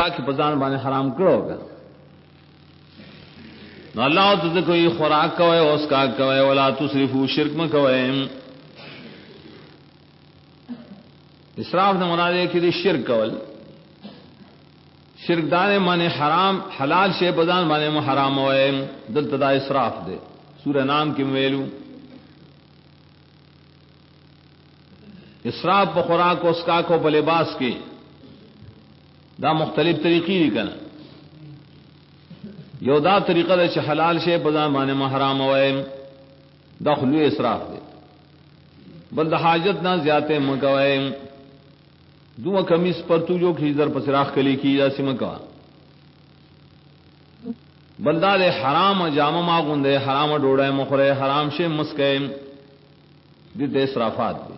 कि पजान बाने हराम करो का न अल्लाह तो कोई खुराक कवे उसका कवे वला तुसरिफू शिरक में कवे इसराफ ने मुराद है कि शिरक कवल शिरक दाने माने हराम हलाल शे पजान बाने में हराम होए दल तदा इसराफ दे सूरह नाम की मेलू इसराफ प खुराक उसका को प लिबास की दा मुख्तलिफ तरीक़ी करना योदा तरीक़ा दे हलाल शे पजान माने में हराम होए दखलू इसराफ दे बंद हाजत ना ज्याते मकवे दुआ कमीज पर तू जो खीजर पसराख कली की जा सिमका बंदा दे हराम जामा मागुंदे हराम डोड़े मुखरे हराम शे मुस्के दिते इसराफात दे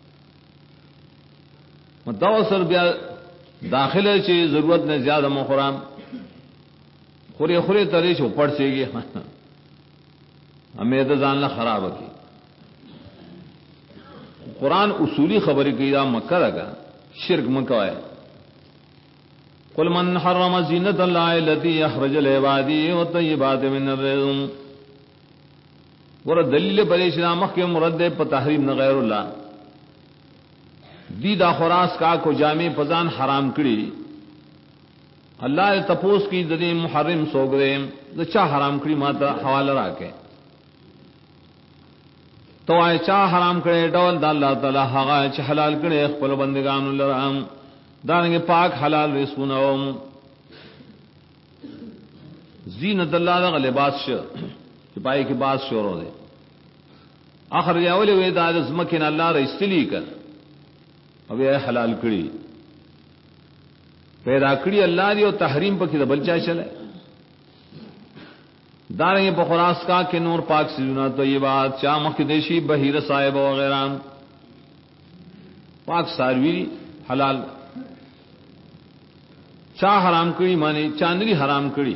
मतवसर बिया दाखिले ची जरूरत ने ज्यादा मुखराम खुरे खुरे तरे से ऊपर से हमें तो जानना खराब की कुरान उसूली खबर की मक्का लगा शिरक मक्का है कुल मन हर्रम ज़ीनत अल्लाह लती अखरज लिबादी व तय्यिबात मिन अर्रिज़्क़ वर दलील पर इस्लाम के मुरद्दे पर तहरीम न गैरुल्लाह दीदा खुरास का को जामे पजान हराम कड़ी अल्लाह तपोस की ददी मुहर्रिम सोगरे तो चा हराम कड़ी माता हवाला राके तो आए चा हराम करे डवल दा अल्लाह ताला हगा च हलाल करे खपल बंदगान लराम दानगे पाक हलाल रिस्कुनम जीनत अल्लाह दा लिबास सिपाही के बाद शोरो दे आखिर यावले वे दा मकिन अल्लाह रइसली कर अब यह हलाल कड़ी पैदा कड़ी अल्लाह दी और तहरीम पर की बच्चा चले दारेंगे बखरास का के नूर पाक से जुना तो ये बात चाह देशी बहीर साहिब वगैरह पाक सारवी हलाल चाह हराम कड़ी माने चांदरी हराम कड़ी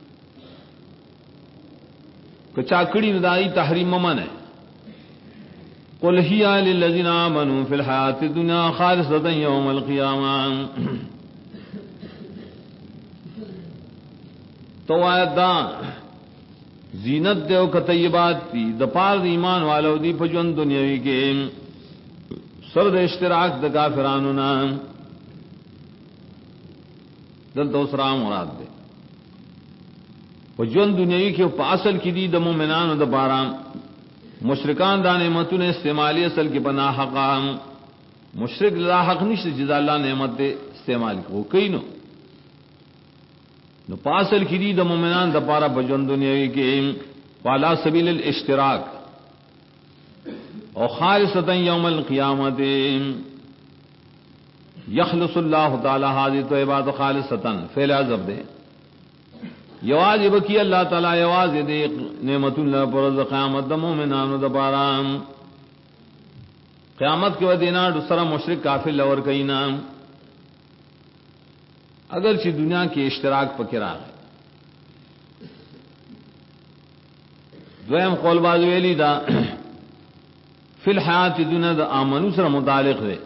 चा कड़ी नदाई तहरीम मन है कुल हिया लिल्लज़ीना आमनू फिल हयातिद दुनिया खालिसतन यौमल क़ियामह तो आयदा जीनत देव कतय्यबात थी दपार ईमान वालों दी पजवन दुनियावी के सर्द इश्तिराक द काफिरानु नाम दल दूसरा मुराद दे पजवन दुनियावी के पासल की दी द मोमिनान द बाराम मुशरिकान दा नेमतुन इस्तेमाली असल की बना हकाम मुशरिक ला हक निश्चित जिदा अल्लाह नेमत इस्तेमाल को कई नो पासल की दी द मोमिनान द पारा बजन दुनियावी के वाला सबील इश्तिराक और खालिसतन यौमल क़ियामत यखलुसुल्लाहु तआला हाज़ि तय्यबात खालिसतन फेल अज़ब दे यवाजिब की अल्लाह ताला यवाज दे नेमतुल्लाह पर क़यामत द मोमिनान द पारा क़यामत के वदीना दूसरा मुशरिक काफिर लवर कई नाम अगर ची दुनिया के इश्तराक पकड़ा है द्वयम कौलबाज वेली दा फिल हयात दुनिया दा आमनू सर मुतालिक है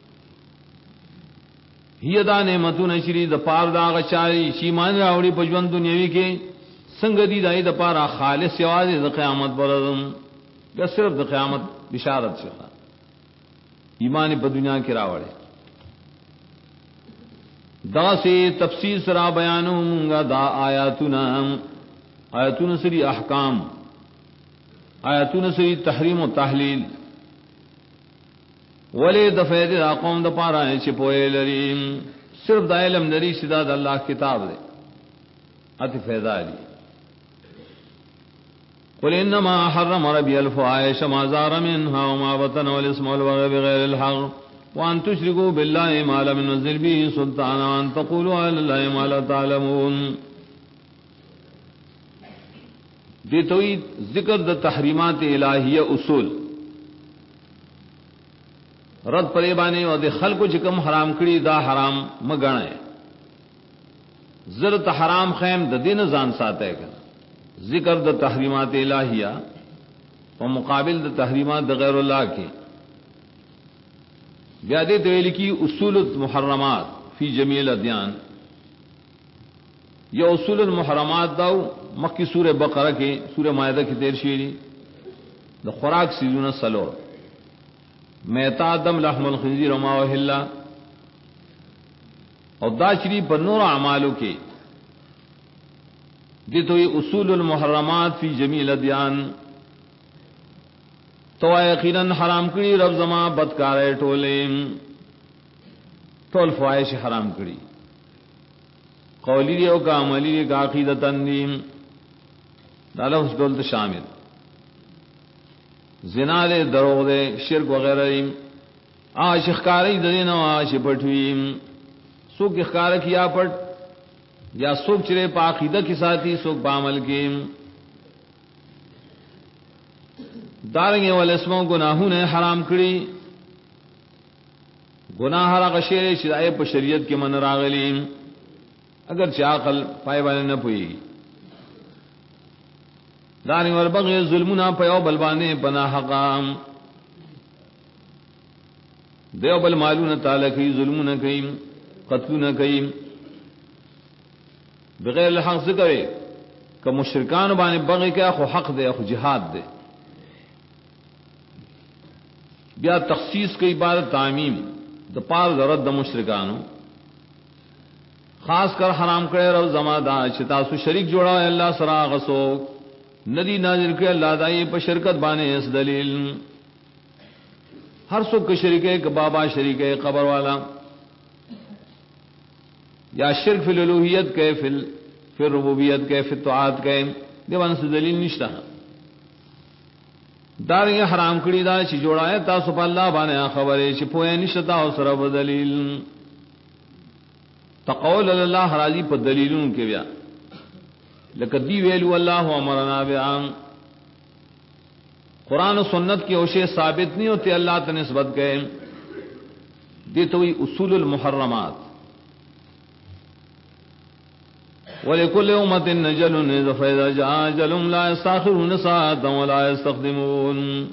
ही दा नेमतुन नशरी द पार दा गचारी शीमान रावड़ी पजवन दुनियावी के संगदी दाई द पारा खालिस यवाज द क़यामत बरदम या सिर्फ द क़यामत बिशारत से ईमान ब दुनिया के रावड़े दा से तफसीर सरा बयानूंगा दा आयातुन सरी अहकाम आयातुन सरी तहरीम व तहलील वले दफेद कौम द पारा छिपोए लरीम सिर्फ दा इल्म नरी सिदा द अल्लाह किताब दे अति फैदाली कुल इन्नमा हर्रम रब्बी अल फ़वाहिश मा ज़हरा मिन्हा व मा बतन वल इस्म वल बग़य बिग़ैरिल हक़ वअन तुश्रिकू बिल्लाहि मा लम युनज़्ज़िल बिही सुल्ताना व अन तक़ूलू अलल्लाहि मा ला तअलमून देतोई जिक्र द तहरीमात इलाहिया उसूल रद परेबाने और दे खल्को जिकम हराम कड़ी दा हराम मगणे जरत हराम खैम द दिन जान साते कर जिक्र द तहरीमात इलाहिया और मुकाबिल द तहरीमात द गैरुल्लाह के व्यादे तेल की उसूल मुहर्रमात फी जमील अद्यान یہ اصول المحرمات داو مکی سورہ بقرہ کے سورہ مائدہ کی تیر شیری دا خوراک سیزون سلور میتا دم لحم الخنزیر وما اہل اور داشری پر نور اعمالو کے دی تو یہ اصول المحرمات فی جمیع الادیان تو یقیناً حرام کری رب زما بدکارے ٹولیم ٹول فواہش حرام کری قولی دیو کا عملی دی کا عقیدتاً دیم دالا اس دولت شامل زنا دے دروغ دے شرک وغیرہ دیم آش اخکاری دین و آش پٹویم سوک اخکار کیا پٹ یا سوک چرے پا عقیدہ کی ساتھی سوک پا عمل کیم دارنگے والاسموں گناہوں نے حرام کری گناہ را غشیر شدائے پا شریعت کے من راغلیم اگر چاقل پائے والے نہ پوئی دارنگ والبغی ظلمنا پیو بلوانے پنا حقام دیو بل مالون تعالی کی ظلمنا کئیم قتلنا کئیم بغیر الحق سے کرے کہ مشرکان بانے بغی کیا خو حق دے خو جہاد دے بیا تخصیص کی عبادت تعمیم دا پار رد مشرکانو خاص کر حرام کرے رب زما دا چتاسو شریک جوڑا ہے اللہ سرا غسو ندی نازل کے اللہ دائی پر شرکت بانے اس دلیل ہر سکھ شریک ہے کہ بابا شریک ہے قبر والا یا شرک فی الالوہیت کے فی الربوبیت کے فی الطاعات کے دیوان سے دلیل نشتا دارنگی حرام کری دا چی جوڑا ہے تاسو پا اللہ بانے خبرے چی پوئے نشتا و سرب دلیل تقول اللہ راضی پر دلیلوں کے بیا لقدی ویلو اللہ امرنا بیان قرآن و سنت کی اوشے ثابت نہیں ہوتے اللہ تا نسبت گئے دیتوئی اصول المحرمات وَلِكُلِّ أُمَّةٍ نَجَلٌ فَإِذَا جَاءَ أَجَلُهُمْ لَا يَسْتَأْخِرُونَ سَاعَةً وَلَا يَسْتَقْدِمُونَ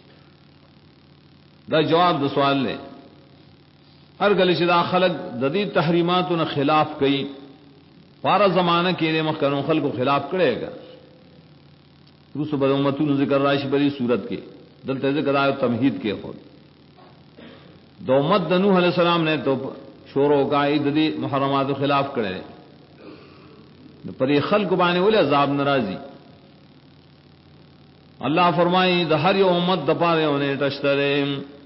دا جواب دو سوال لے ہر گلی شدا خلق ددی تحریمات نے خلاف کئی پارا زمانہ کے لیے مخکنوں خلق کو خلاف کرے گا روس بد امتون ذکر راشی بری صورت کے دلتے ذکر آئے تمہید کے خود دو امت نوح علیہ السلام نے تو شوروں کا ددی محرمات و خلاف کرے پر یہ خلق بانے بولے عذاب ناراضی اللہ فرمائی دہر امت دپارے انہیں ٹشترے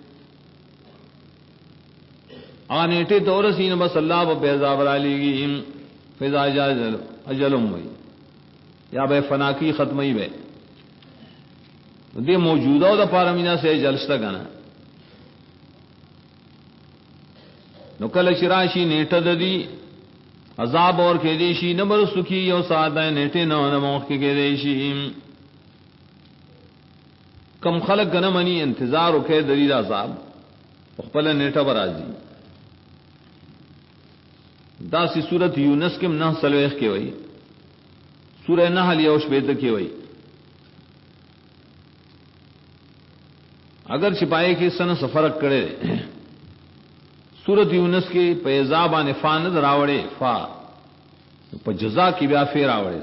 آنیٹے تو رسین بس اللہ پہ عذاب رالی گی فضا جا اجلم ہوئی یا بے فنا کی ختمی بے دے موجودہ دا پارمینا سے جلستا گنا نکل شراشی نیٹا دی عذاب اور کے دیشی نبر سکھی یو سادہ نیٹے نو نموخ کے دیشی کم خلق گنا منی انتظار رکھے دلیل عذاب اخپل نیٹا برازی دا سی سورت یونس کے نہ سلویخ کے وئی سورہ نحل یوش بیت کے وئی اگر چھپائے کی سن سفرق کرے سورت یونس کی پیزابان فاند راوڑے فا پا جزا کی بیا فی راوڑے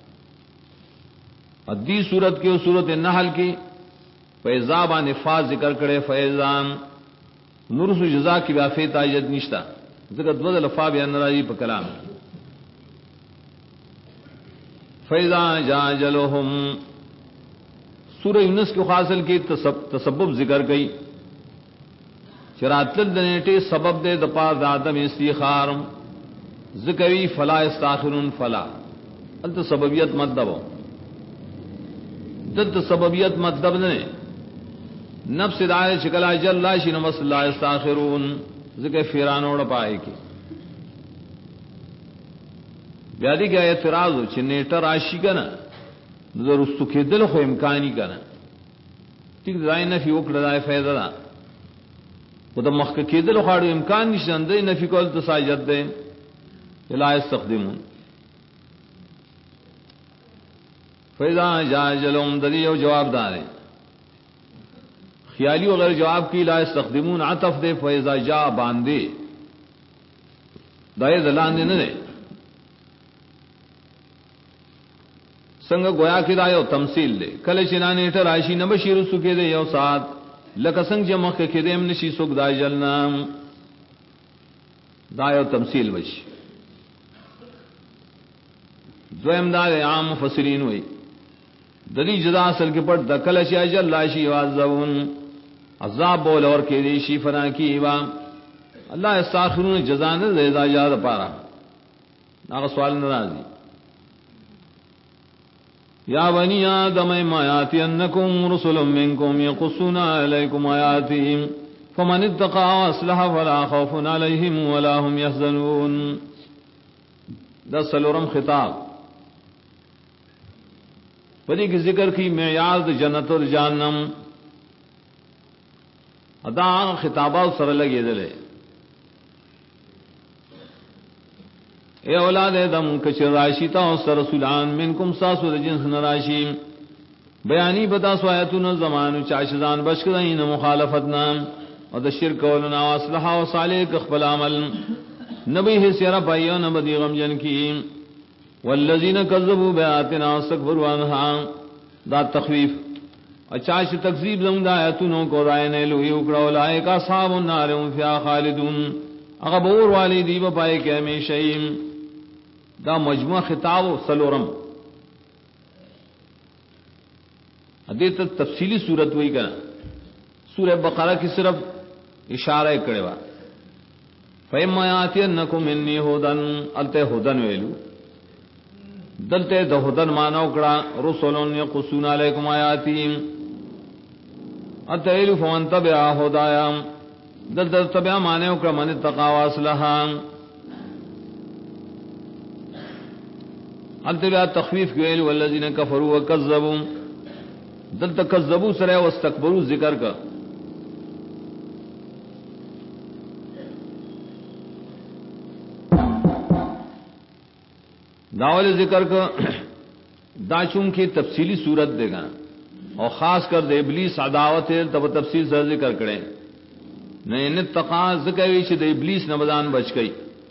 ادی سورت کی سورت نحل کی پیزابان فا ذکر کرے فیضان نرس جزا کی بیا فی تاجد نشتا ذکر بدل فا بیا نراجی پا کلام فیضان جا جلوہم سورہ یونس کی خاصل کی تسبب ذکر گئی چراتل دنیٹے سبب دے دپار دادم استخار ذکری فلا استاخرون فلا انت سببیت مدب دت سببیت مدب نے نفس دائے شکلا جل لاشی نمس لا استاخرون ذکر فیرانوڑ پائے کی بیادی کیا اعتراض ہو چنیٹر آشی کا نا نظر اس کے دل خو امکانی کا نا ٹھیک دائیں نفی اکڑ دائے فیضا دا وہ دا مخ کے دل خاڑو امکان نشان دے نفی کول تساجد دے لا استخدمون فیضا جا جلوم دریو جواب دارے خیالی وغیر جواب کی لا استخدمون عطف دے فیضا جا باندے دائے دلان دے نہ دے संग गोया کې دا یو تمثيل دی کله چې نه نیټه راشي نه بشیر سکه دی یو سات لکه څنګه چې مخکې کې دیم نشي سوک دا جلنام دا یو تمثيل وشي دویم دا عام مفسرین وي د دې جزا اصل کې پټ د کله چې اجل راشي واځون عذاب بول اور کې دی شي فنا کی وا الله استغفرون جزا نه زیاده یاد پاره دا سوال ناراضي یا بنی آدم ما یاتینکم رسل منکم یقصون علیکم آیاتهم فمن اتقى واصلح فلا خوف علیہم ولا هم یحزنون دا سلورم خطاب پدې کې ذکر کی معیار د جنت او جهنم ادا خطابات سره لګیدل اے اولاد ادم کچ راشی تا رسولان منکم ساسو د جنس نراشی بیانی بتا سو آیتون زمان چاشدان بشکدین مخالفتنا او د شرک ولنا واصلح او صالح خپل عمل نبی ہے سیرا پایو نبی غم جن کی والذین کذبوا بآیاتنا واستكبروا عنها دا تخویف اچاش تکذیب زم دا آیتونو کو رائے نے لوی وکړو لایک اصحاب النار هم فيها خالدون هغه بور والی دی په پای کې همیشه دا مجموع خطاب سلورم ادیت تفصیلی صورت وہی کا سورہ بقرہ کی صرف اشارہ کړي وا فَإِمَّا يَأْتِيَنَّكُم مِّنِّي هُدًى الْتَ هُدًى ویلو دلته د هدن مانو کړه رسولون یقصون علیکم آیاتهم اتیلو فمن تبع هدایا دلته تبع مانو کړه من تقوا واصلح التبع تخفیف ویل والذین کفروا وکذبوا دلته کذبوا سره واستكبروا ذکر کا داول ذکر کا دا چون کی تفصیلی صورت دے گا اور خاص کر دے ابلیس عداوت ہے تب تفصیل سے ذکر کریں نہیں ان تقا ذکر وی چې د ابلیس نه بدان بچ گئی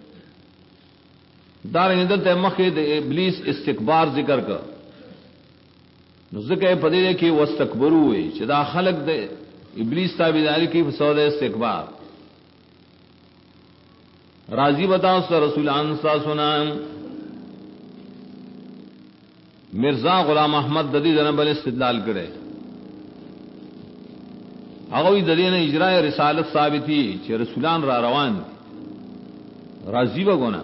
دار اندر ته مخه د ابلیس استکبار ذکر کا نو ذکر پدې کې واستكبروا وی چې دا خلق د ابلیس تابعداري کې فساد استکبار راضی بتاؤ سر رسولان سا سنا مرزا غلام احمد ددی جنبل استدلال کرے هغه د دې نه اجرا رسالت ثابتي چې رسولان را روان راضی وګونه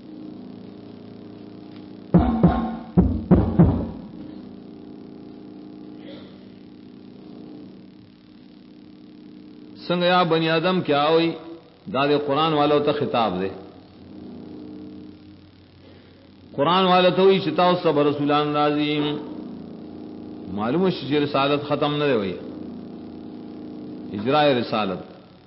څنګه یا بنی آدم کیا وای دا د قران والو ته خطاب دی قرآن والا تو ہی چتا سب رسولان راضی معلوم ہے رسالت ختم نہ ہوئی اجراء رسالت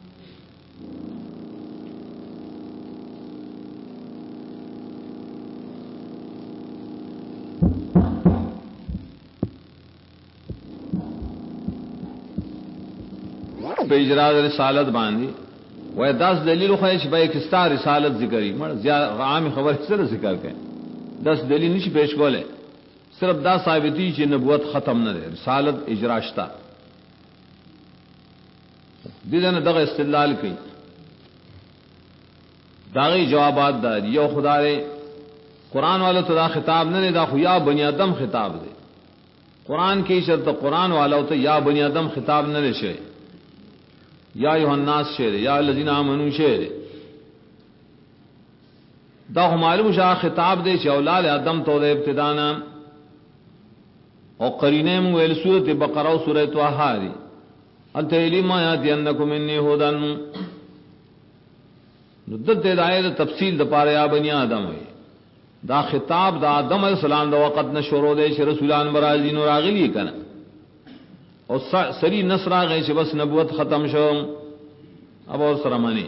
پہ اجراء رسالت باندھی وہ 10 دلیل خواہش بھائی کستا رسالت ذکری عام خبر سر ذکر کے 10 دلیل نشي پیش کوله صرف دا ثابتی چې نبوت ختم نه ده رسالت اجرا شتا دې نه دغه استدلال کوي داغي جوابات دا یو خدای قرآن والو ته دا خطاب نه دی دا خو یا بنی آدم خطاب دی قرآن کې شرط قرآن والو ته یا بنی آدم خطاب نه لشي یا ایها الناس شعر یا الذین آمنوا شعر دا معلوم شاه خطاب دے چې اولاد آدم تو د ابتدانا او قرینه مو ول سوره بقره او سوره طه دي انت علم یاد انکم منی هدن نو د دایره تفصیل د پاره یا بنی آدم وي دا خطاب د آدم علیہ السلام د وخت نه شروع دی چې رسولان برازین راغلی کنه او سری نصر هغه چې بس نبوت ختم شو ابو سرمانی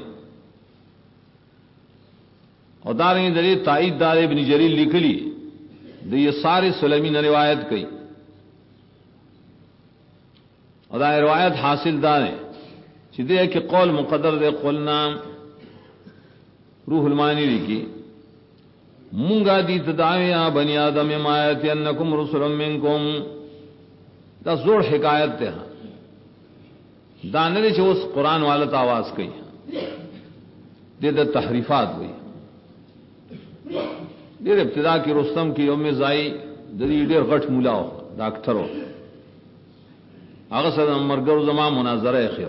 اور داریں دری تائید دار ابن جریر لکھلی د یہ سارے سلمی نے روایت کی اور دا روایت حاصل دار ہے چدے کہ قول مقدر دے قولنا روح المانی لکھی مونگا دی تداوی یا بنی آدم امایت انکم رسول منکم دا زور حکایت تے ہاں دانرے چھے اس قرآن والت آواز کئی دے دا تحریفات ہوئی دیر ابتدا کی رستم کی ام زائی دری دیر غٹ مولا ہو ڈاکٹر ہو اغسر مرگر زمان مناظرہ خیو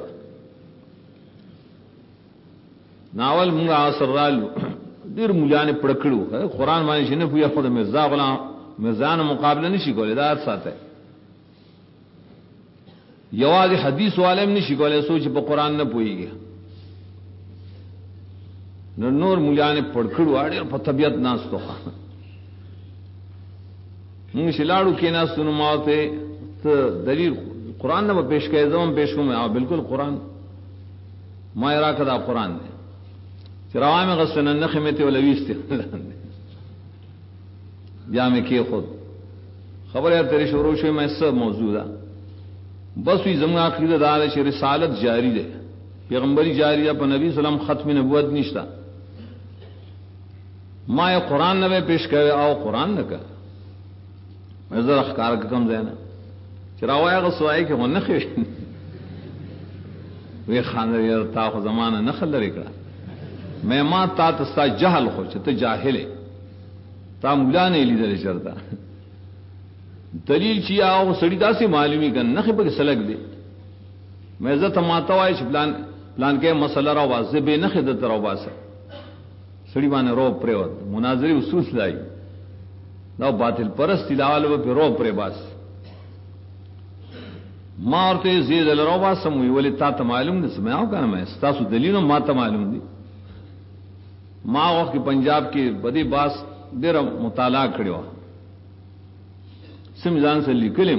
ناول مونگا آسر رالو دیر مولیان پڑکڑو قرآن مانی شنف ہوئی خود مرزا غلام مرزان مقابلہ نشی کولے دا ساتھ ہے یواز حدیث والے میں نشی کولے سوچ پا قرآن نہ پوئی گیا نور مولیان پڑکڑو آڑی اور پا طبیعت ناستو خواہ مونگ شلاڑو کی ناستو نماؤتے تو دلیل قرآن نہ پیش کہے زمان پیش کوں میں آو بالکل قرآن ما اراک دا قرآن دے چراوائے میں غصن نخی میں تے ولویستے بیا میں کیے خود خبر ہے تیرے شروع شوئی میں سب موضوع دا بس وی زمان عقیدہ دار ہے رسالت جاری دے پیغمبری جاری ہے پر نبی صلی اللہ علیہ وسلم ختم نبوت نشتا ما یہ قرآن نہ پیش کرے آؤ قرآن نہ کر میں ذرا اخکار کا کم زینا چراوائے غصوائی کہ وہ نخی وی خاندر یہ تاخو زمانہ نخل رکڑا میں ماں تا تستا جہل خو چھتا جاہلے تا مولا نہیں لی دلے چرتا دلیل چی آو سڑی دا سی معلومی کن نخی پاک سلک دے میں عزت ماتا وائی چھ پلان کے مسئلہ رو باس زی بے نخی دتا رو باسا سڑی بانے رو پریوت مناظری اصول لائی دا باطل پرستی لاوالو پہ رو پری باس ما ورتے زید رو باسا موی ولی تا تا معلوم دے سمیں آو کانا میں ستاسو دلیلو ما تا معلوم دی ما وقت کی پنجاب کی بدی باس دیر مطالعہ کڑیو سمجھان سے لکلے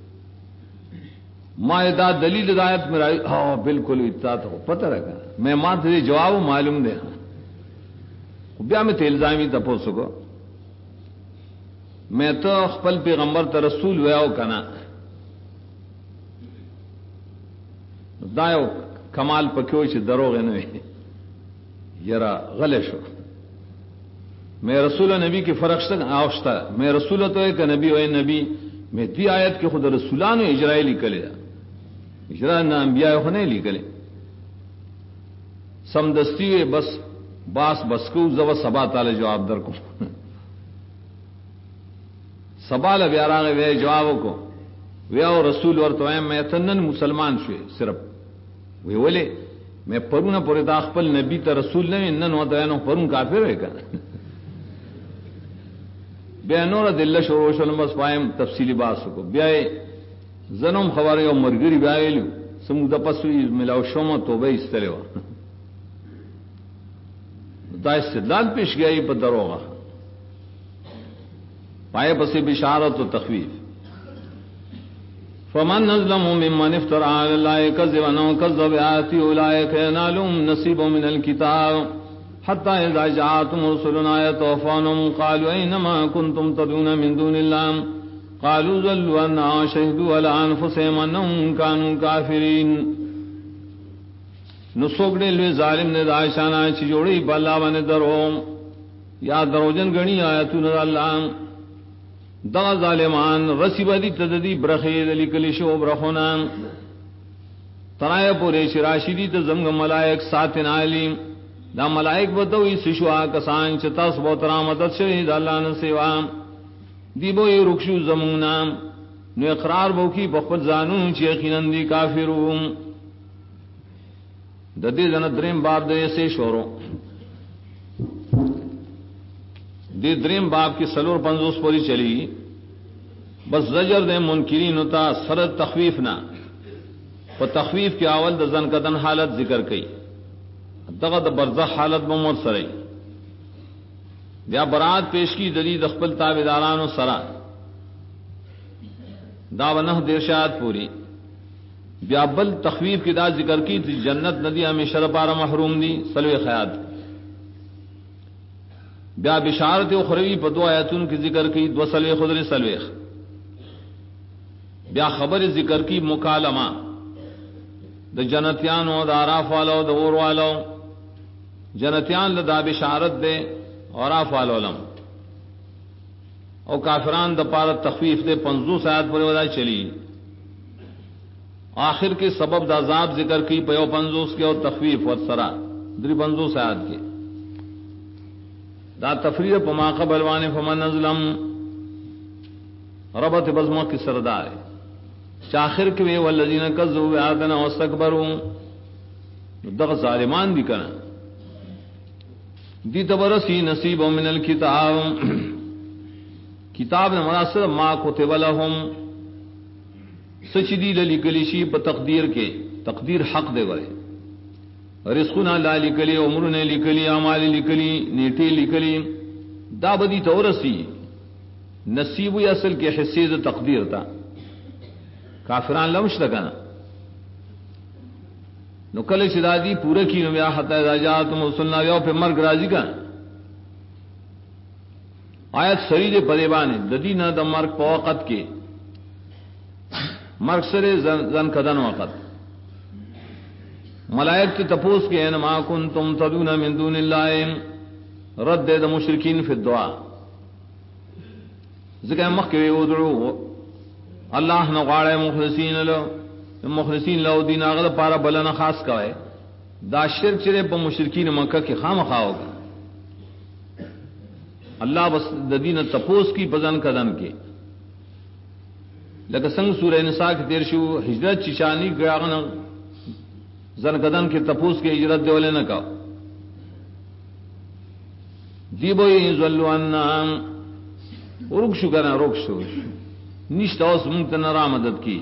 ما ادا دلیل ہدایت میں رائی ہاں بالکل اطاعت ہو پتہ رکھا میں ماں تجھے جواب معلوم دے بیا میں تے الزامی تپو سکو میں تو خپل پیغمبر تا رسول ویاو کنا دایو کمال پکیو چھ دروغ نوی یرا غلے شو میں رسول نبی کی فرق شتا آوشتا میں رسول تو ہے کہ نبی ہوئے نبی میں دی آیت کے خود رسولان اجرائی لکلے اجراء نہ انبیاء خود نہیں لکلے سمدستی ہوئے بس باس بس کو زو سبا تعالی جواب در کو سبا لبیارا وے جواب کو ویا رسول اور تو میں تنن مسلمان شوے صرف وی ولے میں پروں نہ پورے داخل نبی تا رسول نے نن و تو پروں کافر ہے کہ بیا نور دل شروع شل مس پائم تفصیلی بات کو بیا زنم خبر یو مرګری بیا ویلو سمو د پسوی ملاو شوم توبه استلو دا استدلال پیش گئی په دروغه پائے پسې بشارت و تخویف فمن نظلم ممن افترى على الله كذبا او كذب بآيات اولئك ينالهم نصيب من الكتاب حتى إذا جاءتهم رسلنا يتوفونهم قالوا أينما كنتم تدعون من دون الله قالوا ضلوا عنا وشهدوا على أنفسهم أنهم كانوا كافرين نسوکڑے لوی ظالم نے داشانا چی جوڑی بالا بنے درو یا دروجن گنی آیتون اللہ دا ظالمان رسیب دی تددی برخید لکلی شو برخونا ترائے پورے شراشی دی تزمگ ملائک ساتن علیم دا ملائک بتوئی سشوا کسان چتاس بوترا مدد شہید اللہ نسیوا دی بوئی رکشو زمونا نو اقرار بوکی بخبت زانون چی یقیناً دی کافرون دا دی زن درم باب دے سے شورو دی درم باب کی سلور پنزوس پوری چلی بس زجر دے منکرین تا سر تخویف نا و تخویف کی اول دا زن کدن حالت ذکر کئی دغه د برزخ حالت بمور سره بیا برات پیش کی دلی د خپل تابعدارانو سره دا ونه دیرشات پوری بیا بل تخویف کی دا ذکر کی تی جنت ندی ہمیشہ لپاره محروم دی سلوی خیات بیا بشارت اخروی په دو آیاتون کی ذکر کی دو سلوی خضر سلوی بیا خبر ذکر کی مکالمہ د جنتیانو د عراف والو د اور والو جنتیان لدا بشارت دے اور آف والولم اور کافران د پار تخفیف دے 50 آیات پر ودا چلی آخر کے سبب د عذاب ذکر کی پیو 50 کے اور تخفیف و سرا دری 50 آیات کے دا تفرید پما قبل وان فمن ظلم ربط بزمہ کی سردار چاخر کے والذین کذبوا بآیاتنا واستكبروا دغ ظالمان دی کنا دی تبرسی نصیب من الکتاب کتاب نے مناسب ما کتب لهم سچ دی لکلی شی په تقدیر کے تقدیر حق دے ورے رزقنا لا لکلی عمرنا لکلی اعمال لکلی نیٹی لکلی دا بدی تورسی نصیب اصل کے حصے د تقدیر تا کافران لمش لگنا نو کله چې دادی پورا کی نو بیا حتا راجات مسلنا یو په مرګ راضی کا آیت سری دے پریبانے ددینہ د مرگ په وخت کې مرگ سره زن کدن وقت ملائک ته تپوس کې ان ما کنتم تدون من دون الله رد د مشرکین فی الدعاء ذکر مخکې ودعو الله نو غاړه مخلصین له دین هغه لپاره بلنه خاص کوي دا شرک چې په مشرکین مکه کې خامخاو اللہ بس ددین تپوس کی بزن کدن کے لکه څنګه سورہ نساء کې تیر شو ہجرت چشانی غاغن زن کدن کے تپوس کے ہجرت دیولے نہ کا دی بو یذلوا ان ورک شو کرنا روک شو نشتا اوس مونږ ته را مدد کی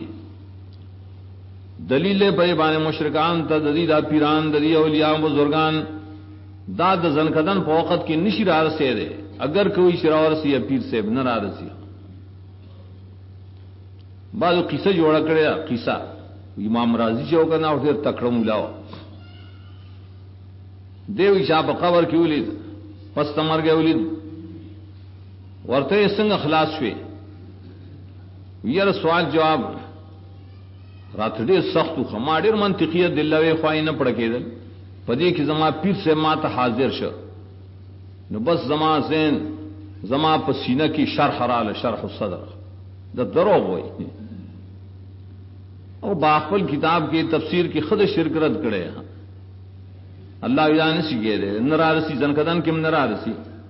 دلیل به باندې مشرکان ته ددیدا پیران ددی اولیاء بزرگان دا د زن کدن په وخت کې نشی را رسیدي اگر کوئی شراور سی یا پیر سے نہ را رسی بعض قصہ جوڑا کرے قصہ امام راضی جو کرنا اور پھر تکڑا ملاو دیو شاہ په قبر کې ولید پس تمر گئے ولید ورته څنګه خلاص شوی یره سوال جواب رات ډېر سخت خو ما ډېر منطقیت دلوي خوای نه پړ کېدل پدې کې زما پیر سے ما ته حاضر شو نو بس زما زین زما پسینہ کی شرح راله شرح الصدر دا دروغ وای او باخل کتاب کی تفسیر کی خود شرک رد کړي اللہ یان سی گئے نرارسی زنکدن کم نرارسی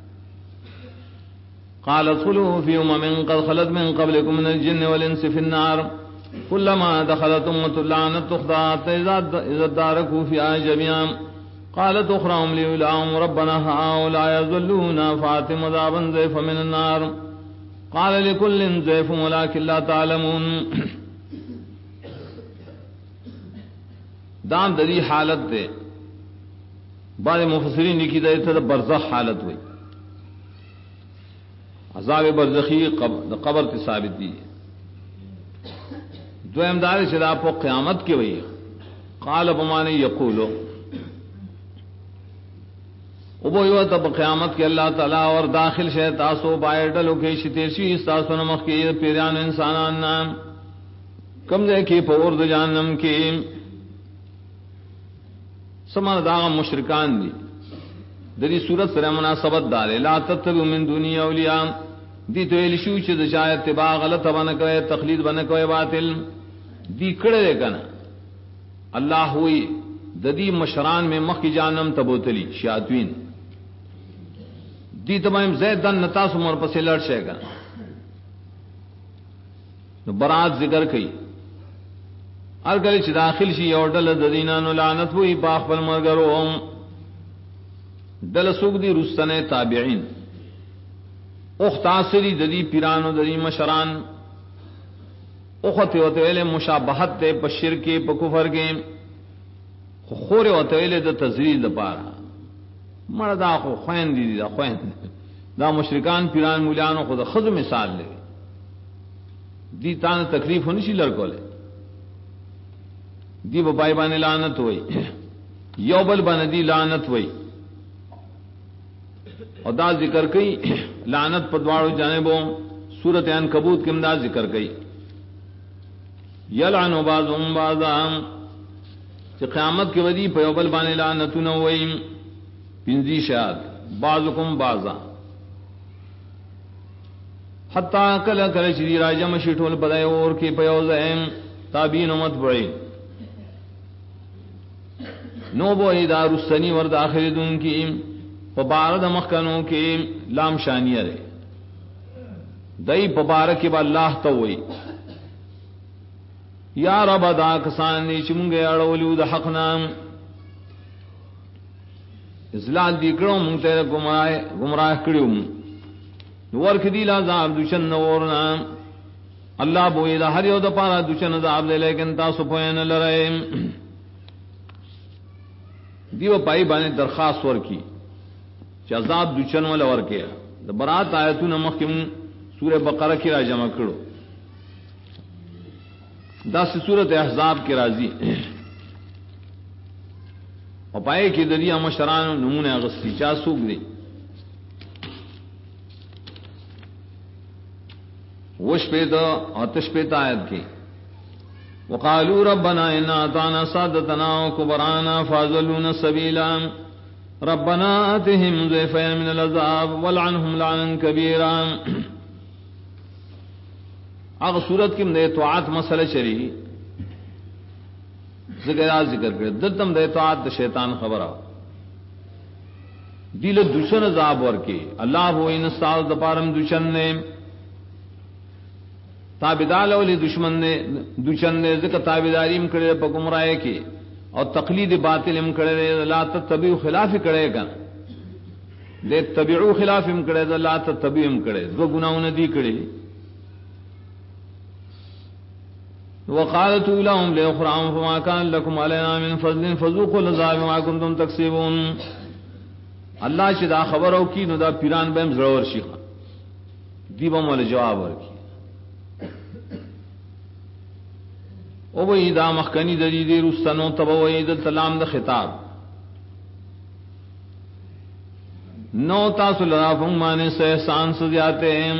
قال ادخلوا في قد خلت من قبلكم من الجن والانس في النار كلما دخلت امة لعنت اخرى اذا داركوا فيها جميعا قالت اخراهم لأولاهم ربنا هؤلاء يضلونا فآتهم عذابا ضعفا من النار قال لكل ضعف ولكن لا تعلمون دام دری حالت دے بعض مفسرین لکھی دے تھا برزخ حالت ہوئی عذاب برزخی قبر تی ثابت دی دو امدار شدا پو قیامت کی ہوئی قال بمانے یقولو ابو یو تب قیامت کے اللہ تعالی اور داخل شے تاسو باہر ڈلو کے شتیشی تاسو نمخ کے پیران انسانان نام کم دے کے پور د جہنم کے سمان دا مشرکان دی دری صورت سره مناسبت دار لا تتبعوا من دونی اولیاء دی تو الشو چې د شای اتباع غلط باندې کوي تقلید باندې کوي باطل دی کړه کنا اللہ ہوئی ددی مشران میں مخ کی جانم تبوتلی شیاطین دی تمام زیدن نتاس مور پسے لڑ شے گا نو برات ذکر کئی ار گلی چ داخل شی اور دل ددینا نو لعنت ہوئی باخ بل مرگرو دل سوق دی رستنے تابعین اختاسری ددی پیرانو ددی مشران اخت وتویل مشابہت تے بشر کے بکفر کے خور وتویل د تزریل پارا مردا خو خوین دی دا خوین دا مشرکان پیران مولیانو خود خود مثال لے دی تان تکلیف نشی لڑکولے دی بپائی بانے لعنت ہوئی یوبل بانے دی لعنت ہوئی اور دا ذکر کئی لعنت پدواڑو جانبوں سورت عنکبوت کے امداد ذکر کئی یلعن بعضهم بعضا کہ قیامت کے ودی پیوبل بانے لعنتون ہوئی پنزی شاد بعضکم بعضا حتا کل کل شری راجم شیټول بدای اور کې پیوزم تابین متبعین نو بو ادار السنی ور داخل دن کی پبارد مخکنوں کی لام شانیہ رے دئی پبارک با اللہ توئی یا رب دا کسان دی چمگے اڑولو دا حق نام ازلال دی کرو منگتے گمراہ کریو work the لازاب دوچن نورنا Allah بوئی the Hare you the پارا دوچن عذاب دے لیکن تاسو پوین لرائے دیو پائی بانے درخواست ورکی چی عذاب دوچن والا ورکیا دا برات آیتون مخیم سورہ بقرہ کی را جمع کرو دا سی سورت احزاب کی رازی اور پائے کی دریا مشران نمون اغسطی چا سوک دی وش پیتا آتش پیتا آیت کی وقالوا ربنا انا اطعنا سادتنا وكبرانا فاضلونا السبيلا ربنا آتهم ضعفين من العذاب والعنهم لعنا كبيرا اگر صورت کی دے طاعت مسئلہ چلی ذکر کر دلتم دے طاعت شیطان خبر آ دل دشن عذاب ور کے اللہ وہ ان سال دپارم دشن نے تابدال اولی دشمن نے دشن نے ذکر تابداریم کرے پا گمراہ کی اور تقلید باطل کرے لا تتبعوا خلاف کرے گا دے تبعوا خلاف کرے لا تتبعوا کرے دو گناہوں نے دی کرے وقالت لهم لأخرهم فما كان لكم علينا من فضل فذوقوا العذاب ما كنتم تكسبون اللہ شدا خبرو کی نو دا پیران بهم ضرور شیخ دیبا مول جواب ورکی او وی دا مخکنی دری دی رستنو تبوی دا سلام دا خطاب نو تاسو لرا فنگمانے سے احسان سزیاتے ہیں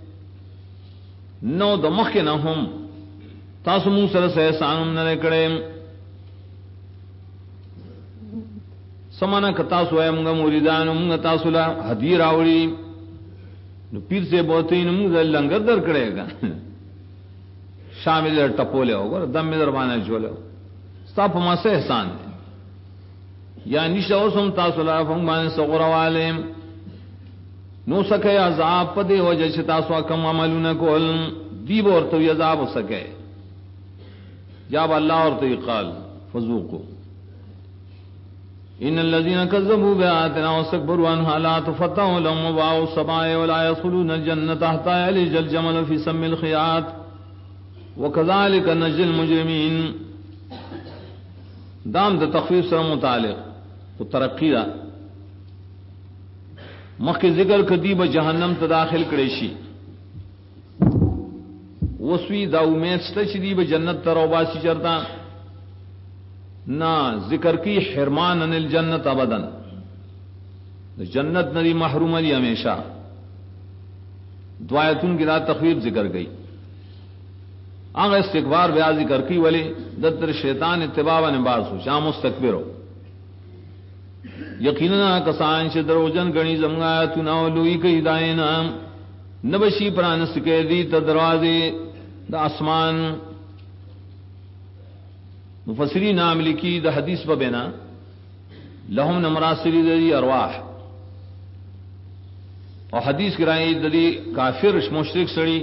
نو دا مخکنہم تاسو مون سره سه احسانم نه کړم سمانه کتا سو ایمغه مریدان موږ تاسو لا هدیه راوړي نو پیر سے بوتین موږ لنګر در کړهګا شامل ټپوله وګور دم می در باندې جوړه صاحب ما سه احسان یا نشه اوسم تاسو لا فهم باندې صغروالم نو سکه عذاب پدې وجه چې تاسو کوم عملونه کول دی ورته عذاب وسکه جاب اللہ اور تو قال فذوقوا ان الذين كذبوا بآياتنا واستكبروا عنها لا تفتح لهم أبواب السماء ولا يدخلون الجنة حتى يلج الجمل في سم الخياط وكذلك نجزي المجرمين دام د تخفیف سره متعلق و ترقی دا مخی ذکر کدی با جہنم تا داخل کریشی وسوی دا امید شته چې دی به جنت ته روباسي چرتا نا ذکر کی حرمان ان الجنت ابدا جنت نری محروم دی ہمیشہ دعایتون کی دا تخویب ذکر گئی اگر استکبار بیا ذکر کی ولی دتر شیطان اتباع و نباز ہو شام مستکبر ہو یقینا کسان چې دروجن غنی زمغا تنا لوی کی داینا نبشی پران سکے دی تدروازے دا اسمان مفسرین نام لکی دا حدیث پا بینا لهم نمراسلی دی ارواح اور حدیث کرائی دی کافر مشرک سڑی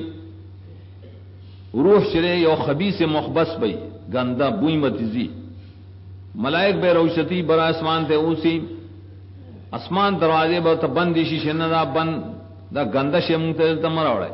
روح چرے یو خبیث مخبص بئی گندہ بوئی متزی ملائک بے روشتی برا اسمان تے اوسی اسمان دروازے با تا بندی شیشن دا بند دا گندہ شیمونگ تا مراوڑے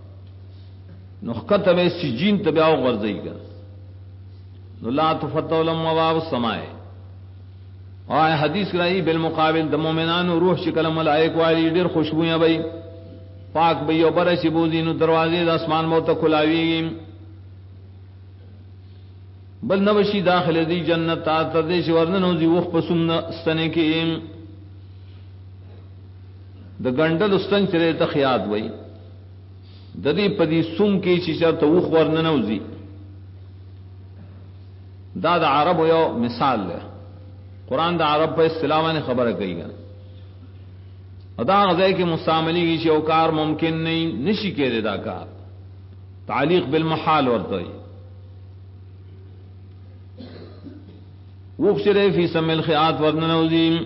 نخکت بے سجین تبیاو غرزی کر نو لا تفتو لهم ابواب السماء اور حدیث کرائی بالمقابل دا مومنان روح شکل ملائک والی دیر خوشبویاں بئی پاک بئی او برشی بوزی نو دروازے دا اسمان موتا کھلاوی گی بل نوشی داخل دی جنت تا تردیش ورننوزی وخ پسوم استنے کی دا گنڈل استن چرے تخیات بئی ددی پدی سم کی چیچر تو وخ ورننوزی دا دا عرب یو مثال لے قرآن دا عرب پہ اصطلاح نے خبر کہی گا ادا غزے کے مستعملی کی شوکار ممکن نہیں نشی کے ردا کار تعلیق بالمحال ورتوی وخشرے فی سم الخیات ورننوزیم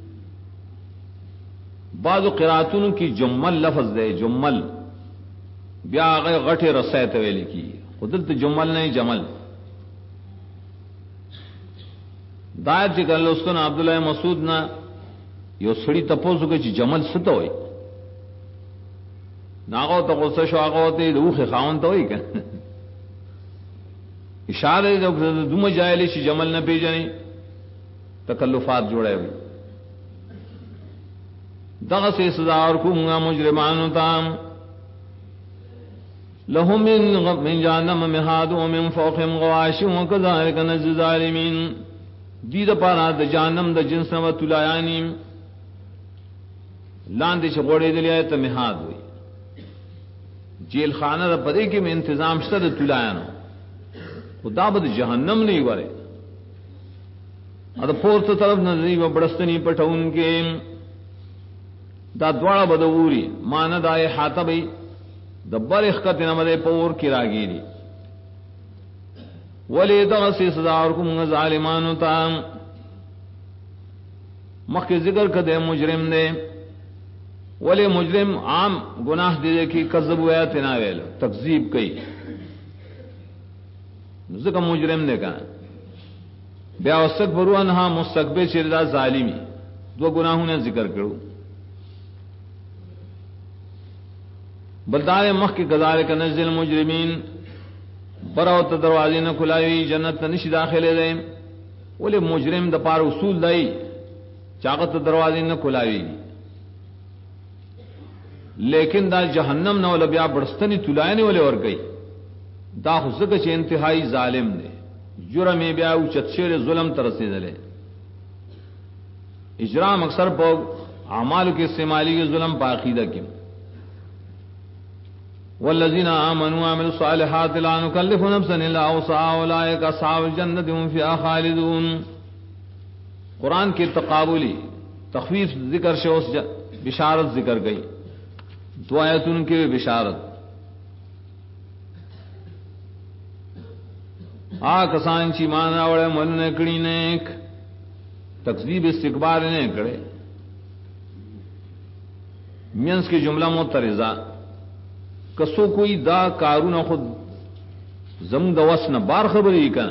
بعض قراتن کی جمل لفظ دے جمل بیا غیر غٹے رسیت ویلی کی قدرت جمل نہیں جمل دایت چکر لستن عبداللہ مسعود نا یو سڑی تپوسو کہ جمل ست ہوئی ناغو تا غصہ شو آغو تے دوخ خاون تا ہوئی کہ اشارے دوم جائلی چی جمل نہ پیجنی تکلفات جوڑے ہوئی دغ سے سزا اور کونگا مجرمانو تام لهم من جہنم مہاد ومن فوقهم غواش وكذلك نجزي الظالمین دی دا پارا دا جہنم دا جنس و تلایانی لاندې چې غوړې دلیا ته مهاد وي جیل خانه د پدې کې انتظام شته د تلایانو خدا به جهنم نه وره ا د پورته طرف نظری و بڑستنی پټون کې دا دواړه بدوري مان دای حاتبې د برخ کته نه پور کې راګيري ولی دغسی سزا ورکم ظالمانو تا مخی ذکر کدے مجرم دے ولی مجرم عام گناہ دے کی کذب ہویا تناویل تکذیب کئی ذکر مجرم دے کہا بیا واستکبروا انہا مستکبر شردا ظالمی دو گناہوں نے ذکر کرو بلدار مخ کی کذالک نجزی المجرمین براو ته دروازې نه کلاوي جنت ته نشي داخله دي ولې مجرم د پار اصول دی چاغه ته دروازې نه کلاوي لیکن دا جهنم نه ول بیا برستنی تلاینے ولې ور گئی دا خو څنګه چې انتهایی ظالم دی جرم بیا او چتشیر ظلم تر رسیدلې اجرام اکثر په اعمال کې استعمالی ظلم په عقیدہ کې والذین آمنوا وعملوا الصالحات لا نکلف نفسا الا وسعها اولئک اصحاب الجنة هم فیها خالدون قرآن کے تقابلی تخفیف ذکر شوس بشارت ذکر گئی دو آیتوں کے بشارت کسان چی مانا وڑے من نے کڑی نیک تکذیب استکبار نے کڑے مینس کی جملہ مترزہ کسو کوئی دا کارون خود زم دا وسن بار خبری کا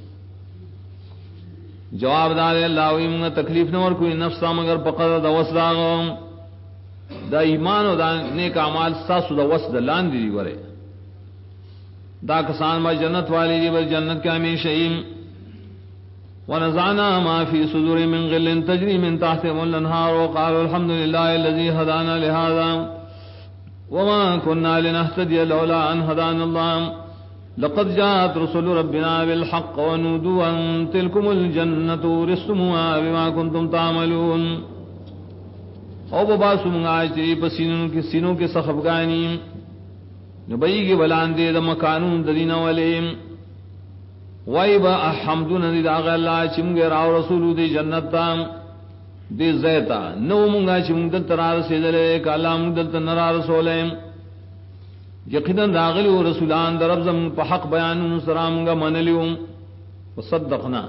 جواب دار اللہ ویم تکلیف نور کوئی نفس مگر پقد دا وس دا دا ایمان و دا نیک اعمال ساسو دا وس دا لان دی ورے دا کسان با جنت والی دی بل جنت کا ہمیشہ ونزعنا ما في صدور من غل تجري من تحتهم الانهار وقالوا الحمد لله الذي هدانا لهذا وما كنا لنهتدي لولا أن هدانا الله لقد جاءت رسل ربنا بالحق ونودوا أن تلكم الجنة ورثتموها بما كنتم تعملون او بباسو منگا چری پسینوں کے سخفگانی نبئی کی بلان دے دا مکانون ددین ولیم وائی با حمدون دید آغا اللہ چمگے راو رسولو دی جنت تام دی زیتا نو منگا چی منگ دلتا را رسیدلے کہ اللہ منگ دلتا نرا رسولیم یقیدن داغلی و رسولان در ربزم پا حق بیانون سرامنگا منلیوم وصدقنا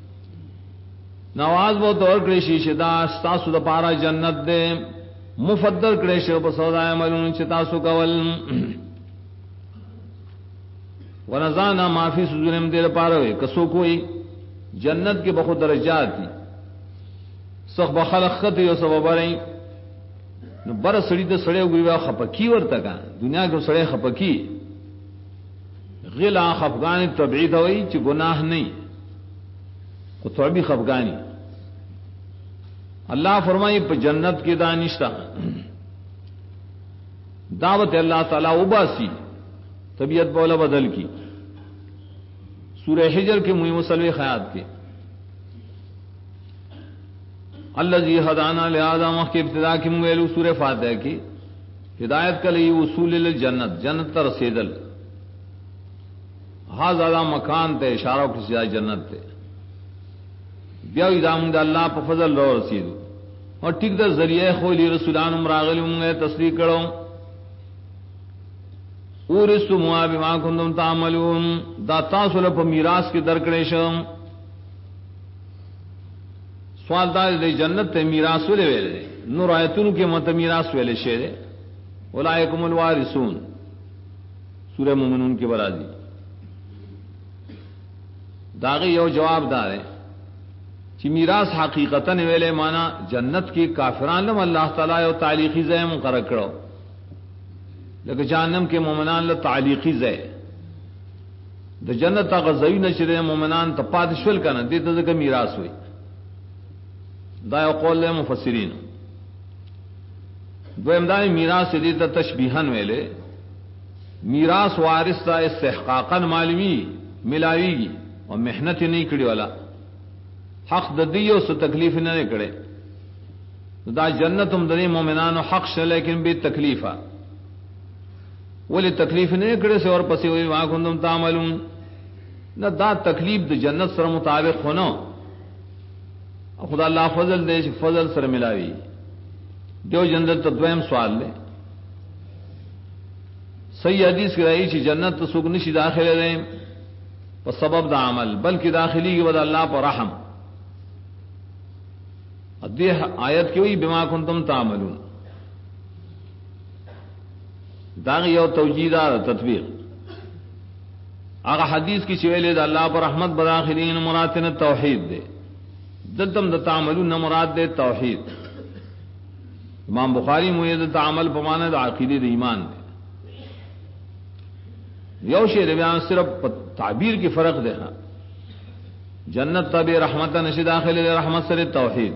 نواز بہت اور کریشی شدا ستاسو دا پارا جنت دے مفدر کریشی پا سودا عملون چتاسو کول ونزانا معافی سزورم دیر پاروے کسو کوئی جنت کے بخود درجات دی سخ بخلق خط یو سبب رہی نو بر سڑی ته سڑے گویا خپکی ورته کا دنیا کې سڑے خپکی غلا خفغان طبيعي دوی چې گناہ نہیں کو طبيعي خفغانی اللہ فرمائی په جنت کې دانشتا دعوت اللہ تعالی وباسی طبیعت بولا بدل کی سورہ حجر کے مہم وسلوی خیات کے الذی ہدانا لہذا مخ کے ابتدا کی مویلو سورہ فاتحہ کی ہدایت کا لئی وصول للجنت جنت تر رسیدل ہا زیادہ مکان تے اشارہ کسی جنت تے بیا ادام دا اللہ پا فضل رو رسیدو اور ٹھیک دا ذریعہ خولی رسولان امراغلی منگے تصدیق کرو اورستموا بما کنتم تعملون دا تاسو له په میراث کې درکړې شم سوال دا دی جنت ته میراث ولې ویلې نور آیتونو کې مت میراث ویلې شه اولئکم الوارثون سورہ مومنون کې برازي داغه یو جواب دار ہے چې میراث حقیقتا ویلې معنا جنت کې کافرانو الله تعالی او تعلیقی ځای مقرر کړو لکه جهنم کې مومنان له تعلیقی ځای د جنت هغه ځای نشره مومنان ته پات شول کنه دې ته ځکه میراث وي دا یو قول له مفسرین دویم دا میراث دې ته تشبیہن ویلې میراث وارث ته استحقاقا معلومی ملاویږي او محنت نه کړی والا حق د دیو سو تکلیف نه کړي دا جنت هم د مؤمنانو حق شه لیکن به تکلیفه ولی تکلیف نه کړي سو اور پسې وي وا کوم تعملون نه دا تکلیف د جنت سره مطابق هونو خدا الله فضل دې فضل سره ملاوي جو جنت ته دویم سوال لے صحیح حدیث کې راځي چې جنت ته څوک نشي داخله دي په سبب د عمل بلکې داخلي کې ود الله پر رحم دې آیت کې وی بما کنتم تعملون دا یو توجیدار تطبیق هغه حدیث کې چې ویلې د الله پر رحمت بداخلین مراد نه توحید دی دلته د تعملون مراد دی توحید امام بخاری موید تعمل په معنی د عقیده د ایمان دی یو شی د بیان صرف تعبیر کی فرق دی جنت تبع رحمت نشي داخله رحمت سره توحید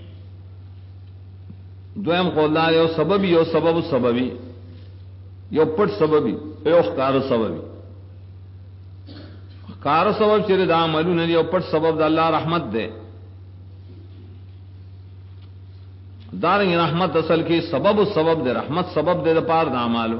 دویم قولدار یو سببی یو سبب سببی یو پټ سببی یو ښکار سببی ښکار سبب چې د عملونو یو پټ سبب د الله رحمت دی دارنګ رحمت اصل کې سبب سبب دی رحمت سبب دی د پاره د اعمالو